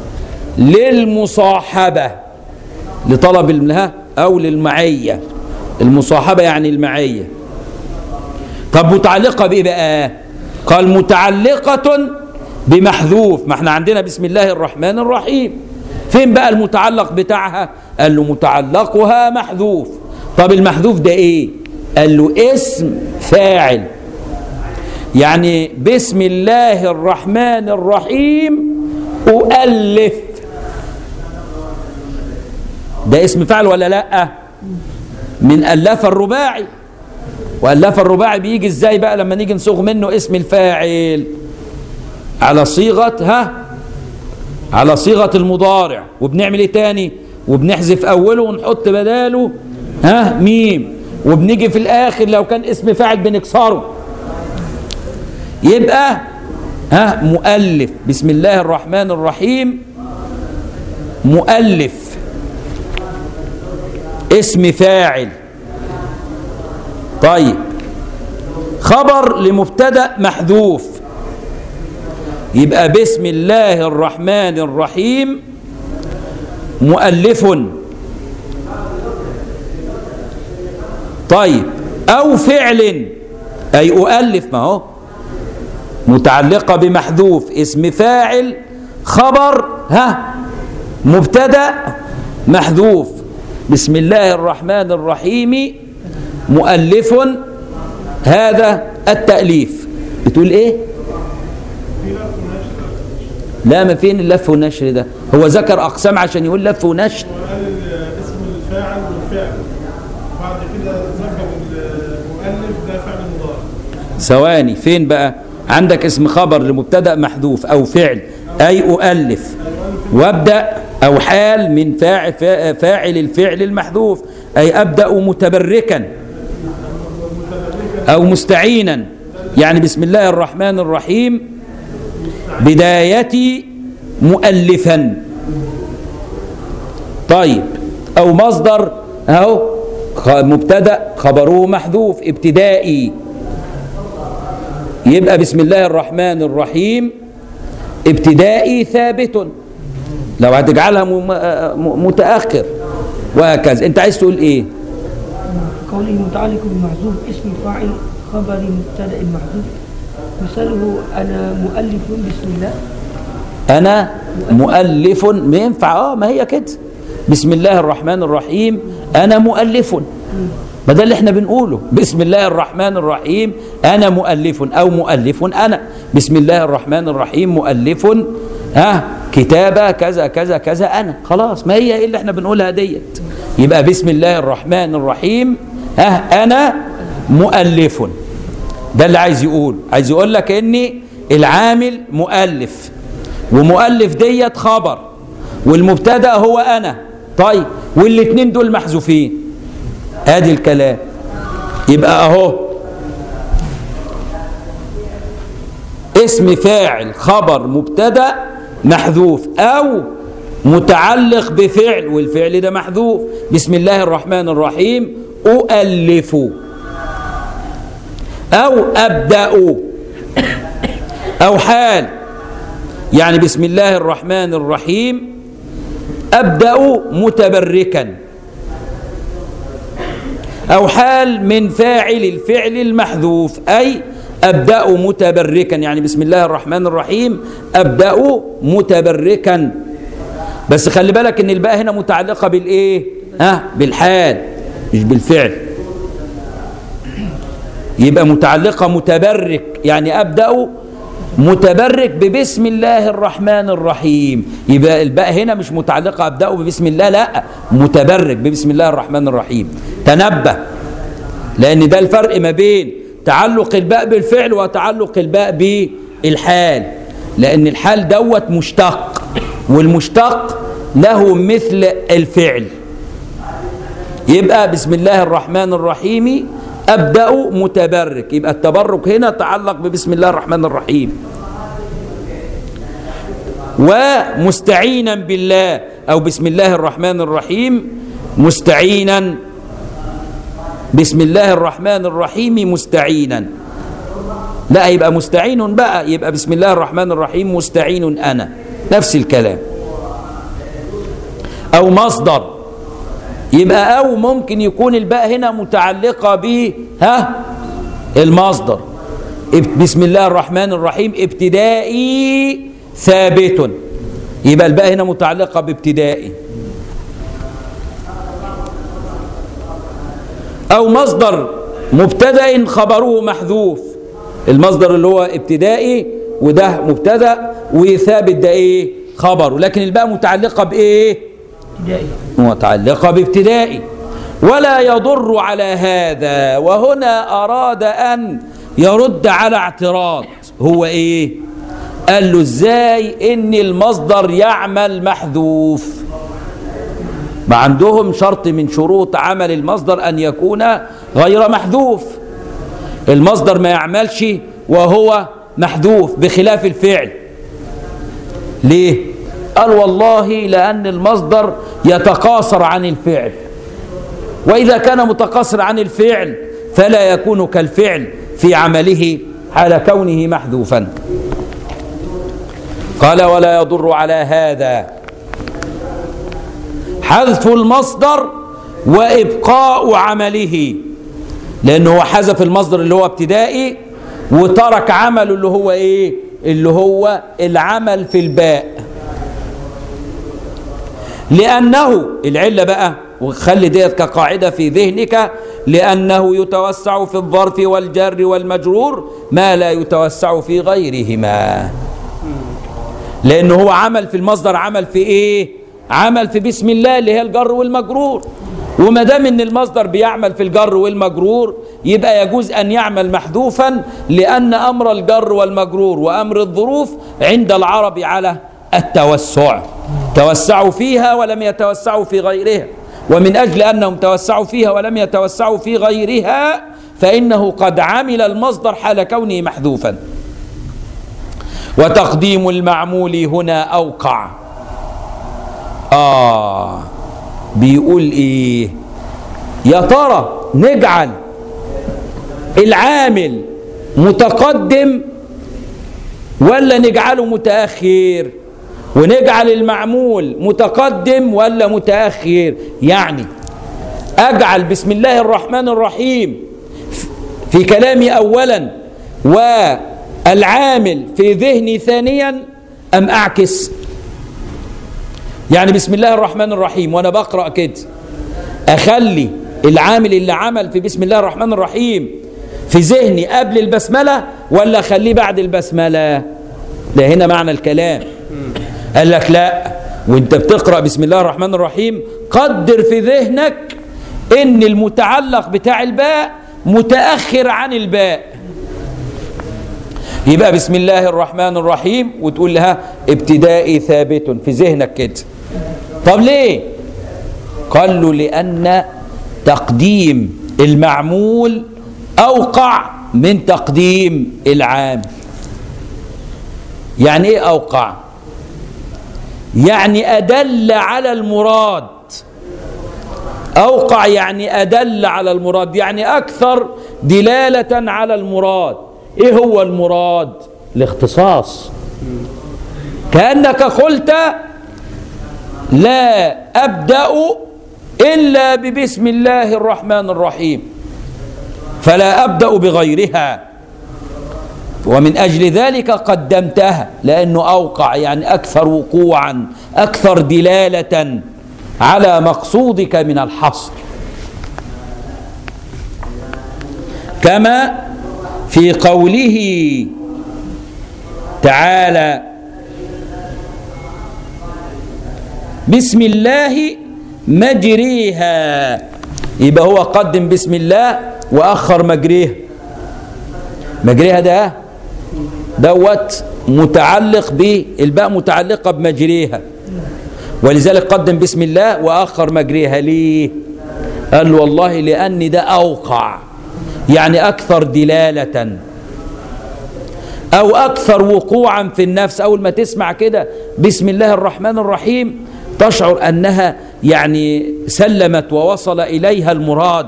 للمصاحبة، لطلب المها أو للمعية. المصاحبة يعني المعية. طب متعلقة بإيه بقى؟ قال متعلقة بمحذوف. ما احنا عندنا بسم الله الرحمن الرحيم، فين بقى المتعلق بتاعها؟ قال له متعلقها محذوف. طب المحذوف ده ايه؟ قال له اسم فاعل، يعني بسم الله الرحمن الرحيم أؤلف، ده اسم فاعل ولا لا؟ من ألف الرباعي. وألف الرباعي بيجي ازاي بقى لما نيجي نصوغ منه اسم الفاعل؟ على صيغة ها على صيغة المضارع. وبنعمل ايه تاني؟ وبنحذف اوله ونحط بداله ها ميم، وبنيجي في الاخر لو كان اسم فاعل بنكسره. يبقى ها مؤلف، بسم الله الرحمن الرحيم مؤلف، اسم فاعل. طيب خبر لمبتدأ محذوف، يبقى بسم الله الرحمن الرحيم مؤلف. طيب أو فعل، أي أؤلف، ما هو متعلقة بمحذوف، اسم فاعل، خبر ها مبتدأ محذوف، بسم الله الرحمن الرحيم مؤلف. هذا التأليف. بتقول ايه؟ لا، ما فين اللف والنشر ده؟ هو ذكر أقسام عشان يقول لف ونشر. وقال اسم الفاعل والفعل، بعد كده ذكر المؤلف ده فعل مضارع. ثواني، فين بقى؟ عندك اسم خبر لمبتدأ محذوف أو فعل أي أؤلف، وابدأ أو حال من فاعل فاعل الفعل المحذوف، أي أبدأ متبركا أو مستعينا، يعني بسم الله الرحمن الرحيم بدايتي مؤلفا. طيب أو مصدر أهو مبتدأ خبره محذوف ابتدائي، يبقى بسم الله الرحمن الرحيم ابتدائي ثابت لو هتجعلها متأخر، وهكذا. انت عايز تقول ايه؟ قوله متعلق بمحذوف اسم فاعل خبر مبتدأ محذوف، مثاله أنا مؤلف بسم الله. أنا مؤلف، ما ينفع اه ما هي كده، بسم الله الرحمن الرحيم أنا مؤلف، ما ده اللي احنا بنقوله، بسم الله الرحمن الرحيم أنا مؤلف، أو مؤلف أنا، بسم الله الرحمن الرحيم مؤلف ها كتابة كذا كذا كذا أنا، خلاص ما هي إيه اللي احنا بنقولها ديت. يبقى بسم الله الرحمن الرحيم ها أنا مؤلف. ده اللي عايز يقول، عايز يقول لك ان العامل مؤلف، ومؤلف ديت خبر، والمبتدا هو انا. طيب والاثنين دول محذوفين، ادي الكلام. يبقى اهو اسم فاعل خبر مبتدا محذوف، او متعلق بفعل والفعل ده محذوف. بسم الله الرحمن الرحيم أؤلف، أو أبدأ، أو حال، يعني بسم الله الرحمن الرحيم أبدأ متبركا، أو حال من فاعل الفعل المحذوف، أي أبدأ متبركا، يعني بسم الله الرحمن الرحيم أبدأ متبركا. بس خلي بالك ان الباء هنا متعلقة بالايه؟ ها بالحال مش بالفعل. يبقى متعلقة متبرك، يعني أبدأ متبرك ببسم الله الرحمن الرحيم. يبقى الباء هنا مش متعلقة أبدأ ببسم الله، لا، متبرك ببسم الله الرحمن الرحيم. تنبه، لأن ده الفرق ما بين تعلق الباء بالفعل وتعلق الباء بالحال، لأن الحال دوت مشتق، والمشتق له مثل الفعل. يبقى بسم الله الرحمن الرحيم أبدأ متبرك، يبقى التبرك هنا تعلق ببسم الله الرحمن الرحيم. ومستعينا بالله، أو بسم الله الرحمن الرحيم مستعينا، بسم الله الرحمن الرحيم مستعينا، لا يبقى مستعين بقى، يبقى بسم الله الرحمن الرحيم مستعين أنا، نفس الكلام. أو مصدر، يبقى أو ممكن يكون الباء هنا متعلقة به ها المصدر. بسم الله الرحمن الرحيم ابتدائي ثابت، يبقى الباء هنا متعلقة بابتدائي. أو مصدر مبتدأ خبره محذوف، المصدر اللي هو ابتدائي وده مبتدأ وثابت ده ايه خبره، لكن الباء متعلقة بايه؟ ابتدائي، متعلقة بابتدائي. ولا يضر على هذا، وهنا أراد أن يرد على اعتراض. هو ايه؟ قال له ازاي ان المصدر يعمل محذوف؟ ما عندهم شرط من شروط عمل المصدر ان يكون غير محذوف، المصدر ما يعملش وهو محذوف بخلاف الفعل. ليه؟ قال والله لأن المصدر يتقاصر عن الفعل، وإذا كان متقاصر عن الفعل فلا يكون كالفعل في عمله حال كونه محذوفا. قال ولا يضر على هذا حذف المصدر وإبقاء عمله، لأنه حذف المصدر اللي هو ابتدائي وترك عمله اللي هو إيه؟ اللي هو العمل في الباء. لأنه العلة بقى، وخلي ديت كقاعدة في ذهنك، لأنه يتوسع في الظرف والجر والمجرور ما لا يتوسع في غيرهما. لأنه هو عمل في المصدر، عمل في إيه؟ عمل في بسم الله اللي هي الجر والمجرور، وما دام ان المصدر بيعمل في الجر والمجرور يبقى يجوز ان يعمل محذوفا، لان امر الجر والمجرور وامر الظروف عند العرب على التوسع، توسعوا فيها ولم يتوسعوا في غيرها، ومن اجل انهم توسعوا فيها ولم يتوسعوا في غيرها فانه قد عمل المصدر حال كونه محذوفا. وتقديم المعمول هنا اوقع. آه بيقول إيه؟ يا ترى نجعل العامل متقدم ولا نجعله متأخر؟ ونجعل المعمول متقدم ولا متأخر؟ يعني أجعل بسم الله الرحمن الرحيم في كلامي أولا والعامل في ذهني ثانيا، أم أعكس؟ يعني بسم الله الرحمن الرحيم وانا بقرأ كده اخلي العامل اللي عمل في بسم الله الرحمن الرحيم في ذهني قبل البسملة ولا اخليه بعد البسملة؟ ده هنا معنى الكلام. قال لك لا، وانت بتقرأ بسم الله الرحمن الرحيم قدر في ذهنك ان المتعلق بتاع الباء متأخر عن الباء، يبقى بسم الله الرحمن الرحيم وتقول لها ابتدائي ثابت في ذهنك كده. طب ليه؟ قال له لأن تقديم المعمول أوقع من تقديم العامل. يعني ايه أوقع؟ يعني أدل على المراد. أوقع يعني أدل على المراد، يعني أكثر دلالة على المراد. إيه هو المراد؟ الاختصاص. كأنك قلت لا أبدأ إلا ببسم الله الرحمن الرحيم، فلا أبدأ بغيرها، ومن أجل ذلك قدمتها لأنه أوقع يعني أكثر وقوعا، أكثر دلالة على مقصودك من الحصر. كما في قوله تعالى بسم الله مجريها، يبقى هو قدم بسم الله وأخر مجريها. مجريها ده دوت متعلق بالباء، متعلقة بمجريها، ولذلك قدم بسم الله وآخر مجريها. ليه؟ قال له والله لأن ده أوقع، يعني أكثر دلالة أو أكثر وقوعا في النفس. أول ما تسمع كده بسم الله الرحمن الرحيم تشعر أنها يعني سلمت ووصل إليها المراد.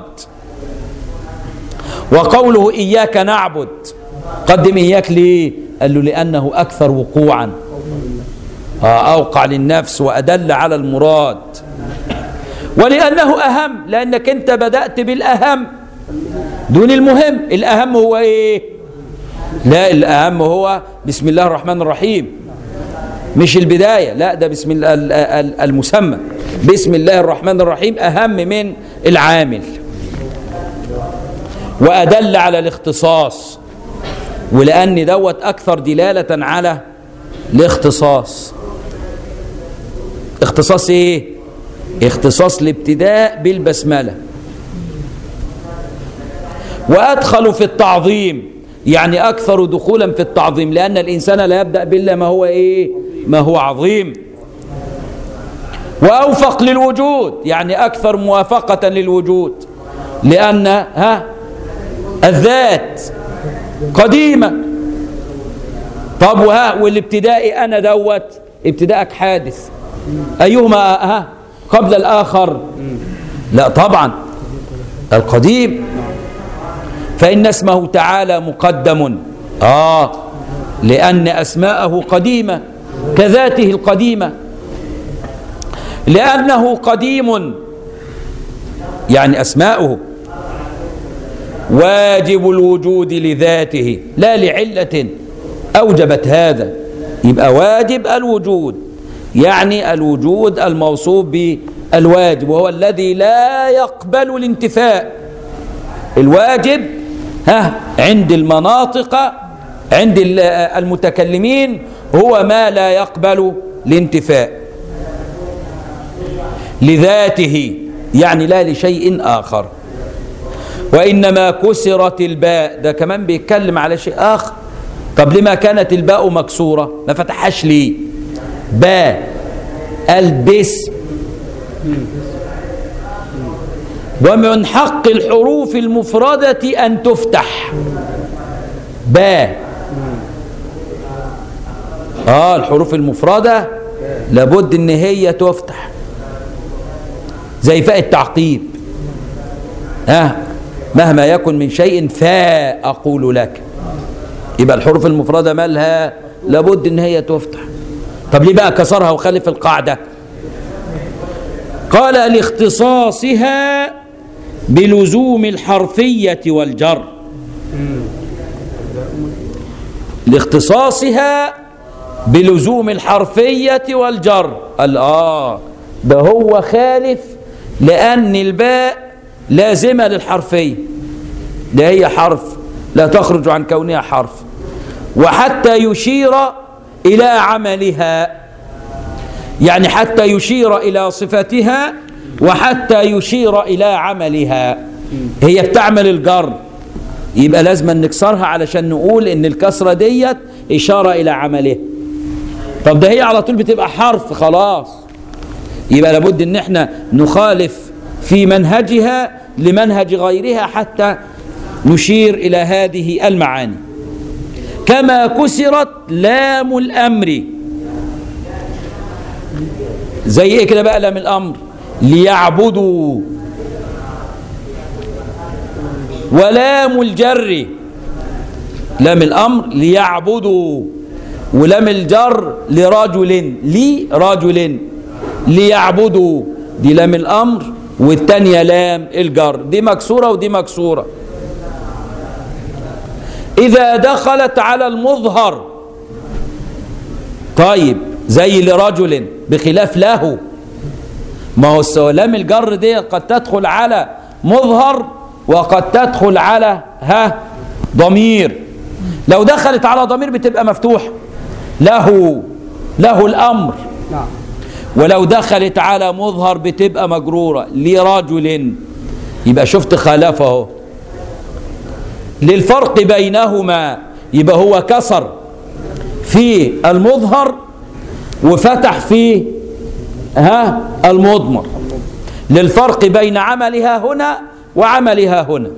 وقوله إياك نعبد، قدم إياك ليه؟ قال له لأنه أكثر وقوعا، أوقع للنفس وأدل على المراد، ولأنه أهم، لأنك أنت بدأت بالأهم دون المهم. الأهم هو إيه؟ لا، الأهم هو بسم الله الرحمن الرحيم، مش البداية، لا ده بسم الله المسمى. بسم الله الرحمن الرحيم أهم من العامل وأدل على الاختصاص، ولأن دوت أكثر دلالة على الاختصاص. اختصاص إيه؟ اختصاص الابتداء بالبسملة. وأدخل في التعظيم، يعني أكثر دخولا في التعظيم، لأن الإنسان لا يبدأ بالله ما هو إيه؟ ما هو عظيم. وأوفق للوجود، يعني أكثر موافقة للوجود، لأن ها الذات قديمة. طب وها والابتدائي أنا دوت ابتداءك حادث، أيهما ها قبل الآخر؟ لا طبعا القديم، فإن اسمه تعالى مقدم آه لأن أسماءه قديمة كذاته القديمة. لأنه قديم يعني أسماؤه واجب الوجود لذاته لا لعلة أوجبت هذا، يبقى واجب الوجود، يعني الوجود الموصوف بالواجب، وهو الذي لا يقبل الانتفاء. الواجب ها عند المناطق عند المتكلمين هو ما لا يقبل الانتفاء لذاته، يعني لا لشيء آخر. وإنما كسرت الباء، ده كمان بيتكلم على شيء آخر. طب لما كانت الباء مكسورة؟ ما فتحهاش ليه؟ باء البسم، ومن حق الحروف المفردة أن تفتح. باء آه الحروف المفردة لابد إن هي تفتح، زي فاء التعقيب. آه مهما يكن من شيء فأقول لك، يبقى الحروف المفردة مالها لابد إن هي تفتح. طب ليه بقى كسرها وخالف القاعدة؟ قال لاختصاصها بلزوم الحرفية والجر. لاختصاصها بلزوم الحرفية والجر. قال آه ده هو خالف لأن الباء لازمة للحرفية، ده هي حرف لا تخرج عن كونها حرف، وحتى يشير إلى عملها، يعني حتى يشير إلى صفتها وحتى يشير إلى عملها. هي بتعمل الجر يبقى لازم نكسرها علشان نقول ان الكسرة ديت اشارة الى عمله. طب ده هي على طول بتبقى حرف خلاص، يبقى لابد ان احنا نخالف في منهجها لمنهج غيرها حتى نشير الى هذه المعاني. كما كسرت لام الامر، زي ايه كده بقى لام الامر؟ ليعبدوا. ولام الجر، لام الامر ليعبدوا، ولام الجر لرجل، لرجل ليعبدوا، دي لام الامر والتانية لام الجر، دي مكسورة ودي مكسورة. إذا دخلت على المظهر، طيب زي لرجل بخلاف له، ما هو لام الجر دي قد تدخل على مظهر وقد تدخل على ها ضمير. لو دخلت على ضمير بتبقى مفتوحة، له له الأمر. ولو دخلت على مظهر بتبقى مجرورة، لرجل. يبقى شفت خالفه. للفرق بينهما، يبقى هو كسر في المظهر وفتح في ها المضمر، للفرق بين عملها هنا وعملها هنا،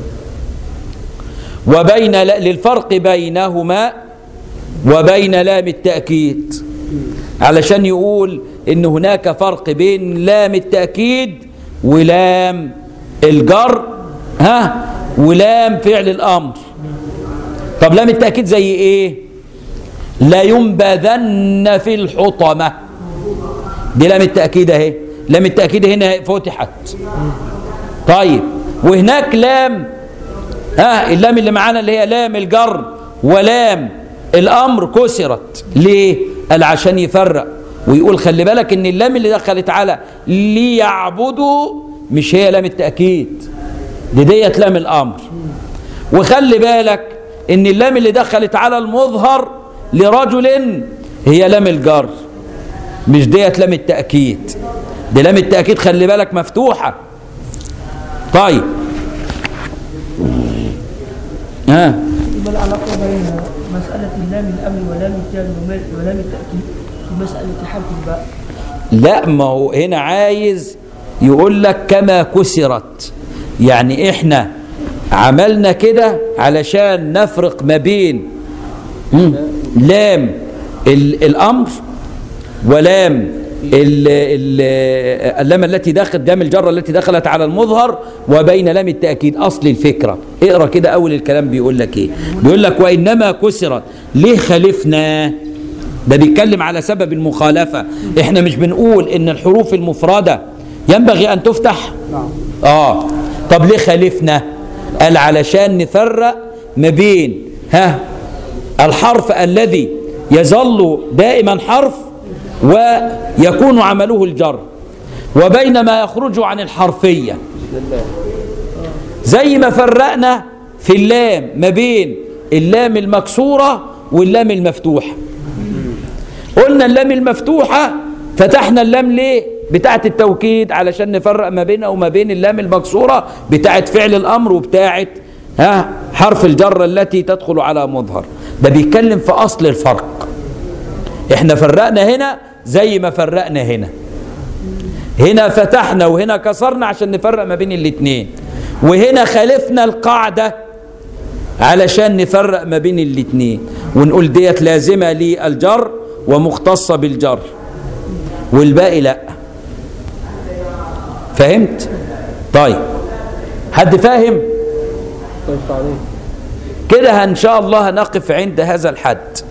وبين للفرق بينهما وبين لام التأكيد، علشان يقول ان هناك فرق بين لام التأكيد ولام الجر ها ولام فعل الامر. طب لام التأكيد زي ايه؟ لا ينبذن في الحطمة، دي لام التأكيد اهي، لام التأكيد هنا فتحت. طيب وهناك لام ها اللام اللي معانا اللي هي لام الجر ولام الامر كسرت. ليه؟ قال عشان يفرق ويقول خلي بالك ان اللام اللي دخلت على ليعبدوا مش هي لام التأكيد، دي ديت لام الامر. وخلي بالك ان اللام اللي دخلت على المظهر لرجل هي لام الجر، مش ديت لام التأكيد، دي لام التأكيد خلي بالك مفتوحة. طيب ها ما العلاقة بين مسألة اللام الأمر ولام الجر ولام التأكيد في مسألة حرف الباء؟ لا، ما هو هنا عايز يقول لك كما كسرت، يعني احنا عملنا كده علشان نفرق ما بين لام الامر ولام اللام التي دخلت لام الجره التي دخلت على المظهر وبين لام التأكيد. اصل الفكره اقرا كده اول الكلام بيقول لك ايه، بيقول لك وانما كسرت. ليه خالفنا؟ ده بيتكلم على سبب المخالفه. احنا مش بنقول ان الحروف المفرده ينبغي ان تفتح؟ اه طب ليه خالفنا؟ قال علشان نفرق ما بين ها الحرف الذي يظل دائما حرف ويكون عمله الجر، وبين ما يخرج عن الحرفية، زي ما فرقنا في اللام ما بين اللام المكسورة واللام المفتوحة. قلنا اللام المفتوحة فتحنا اللام ليه؟ بتاعة التوكيد علشان نفرق ما بينها وما بين اللام المكسورة بتاعة فعل الأمر وبتاعة ها حرف الجر التي تدخل على مظهر. ده بيتكلم في أصل الفرق. احنا فرقنا هنا زي ما فرقنا هنا، هنا فتحنا وهنا كسرنا عشان نفرق ما بين الاتنين، وهنا خالفنا القاعدة علشان نفرق ما بين الاتنين ونقول ديت لازمة للجر ومختصة بالجر والباقي لا. فهمت؟ طيب حد فاهم؟ كده ان شاء الله هنقف عند هذا الحد.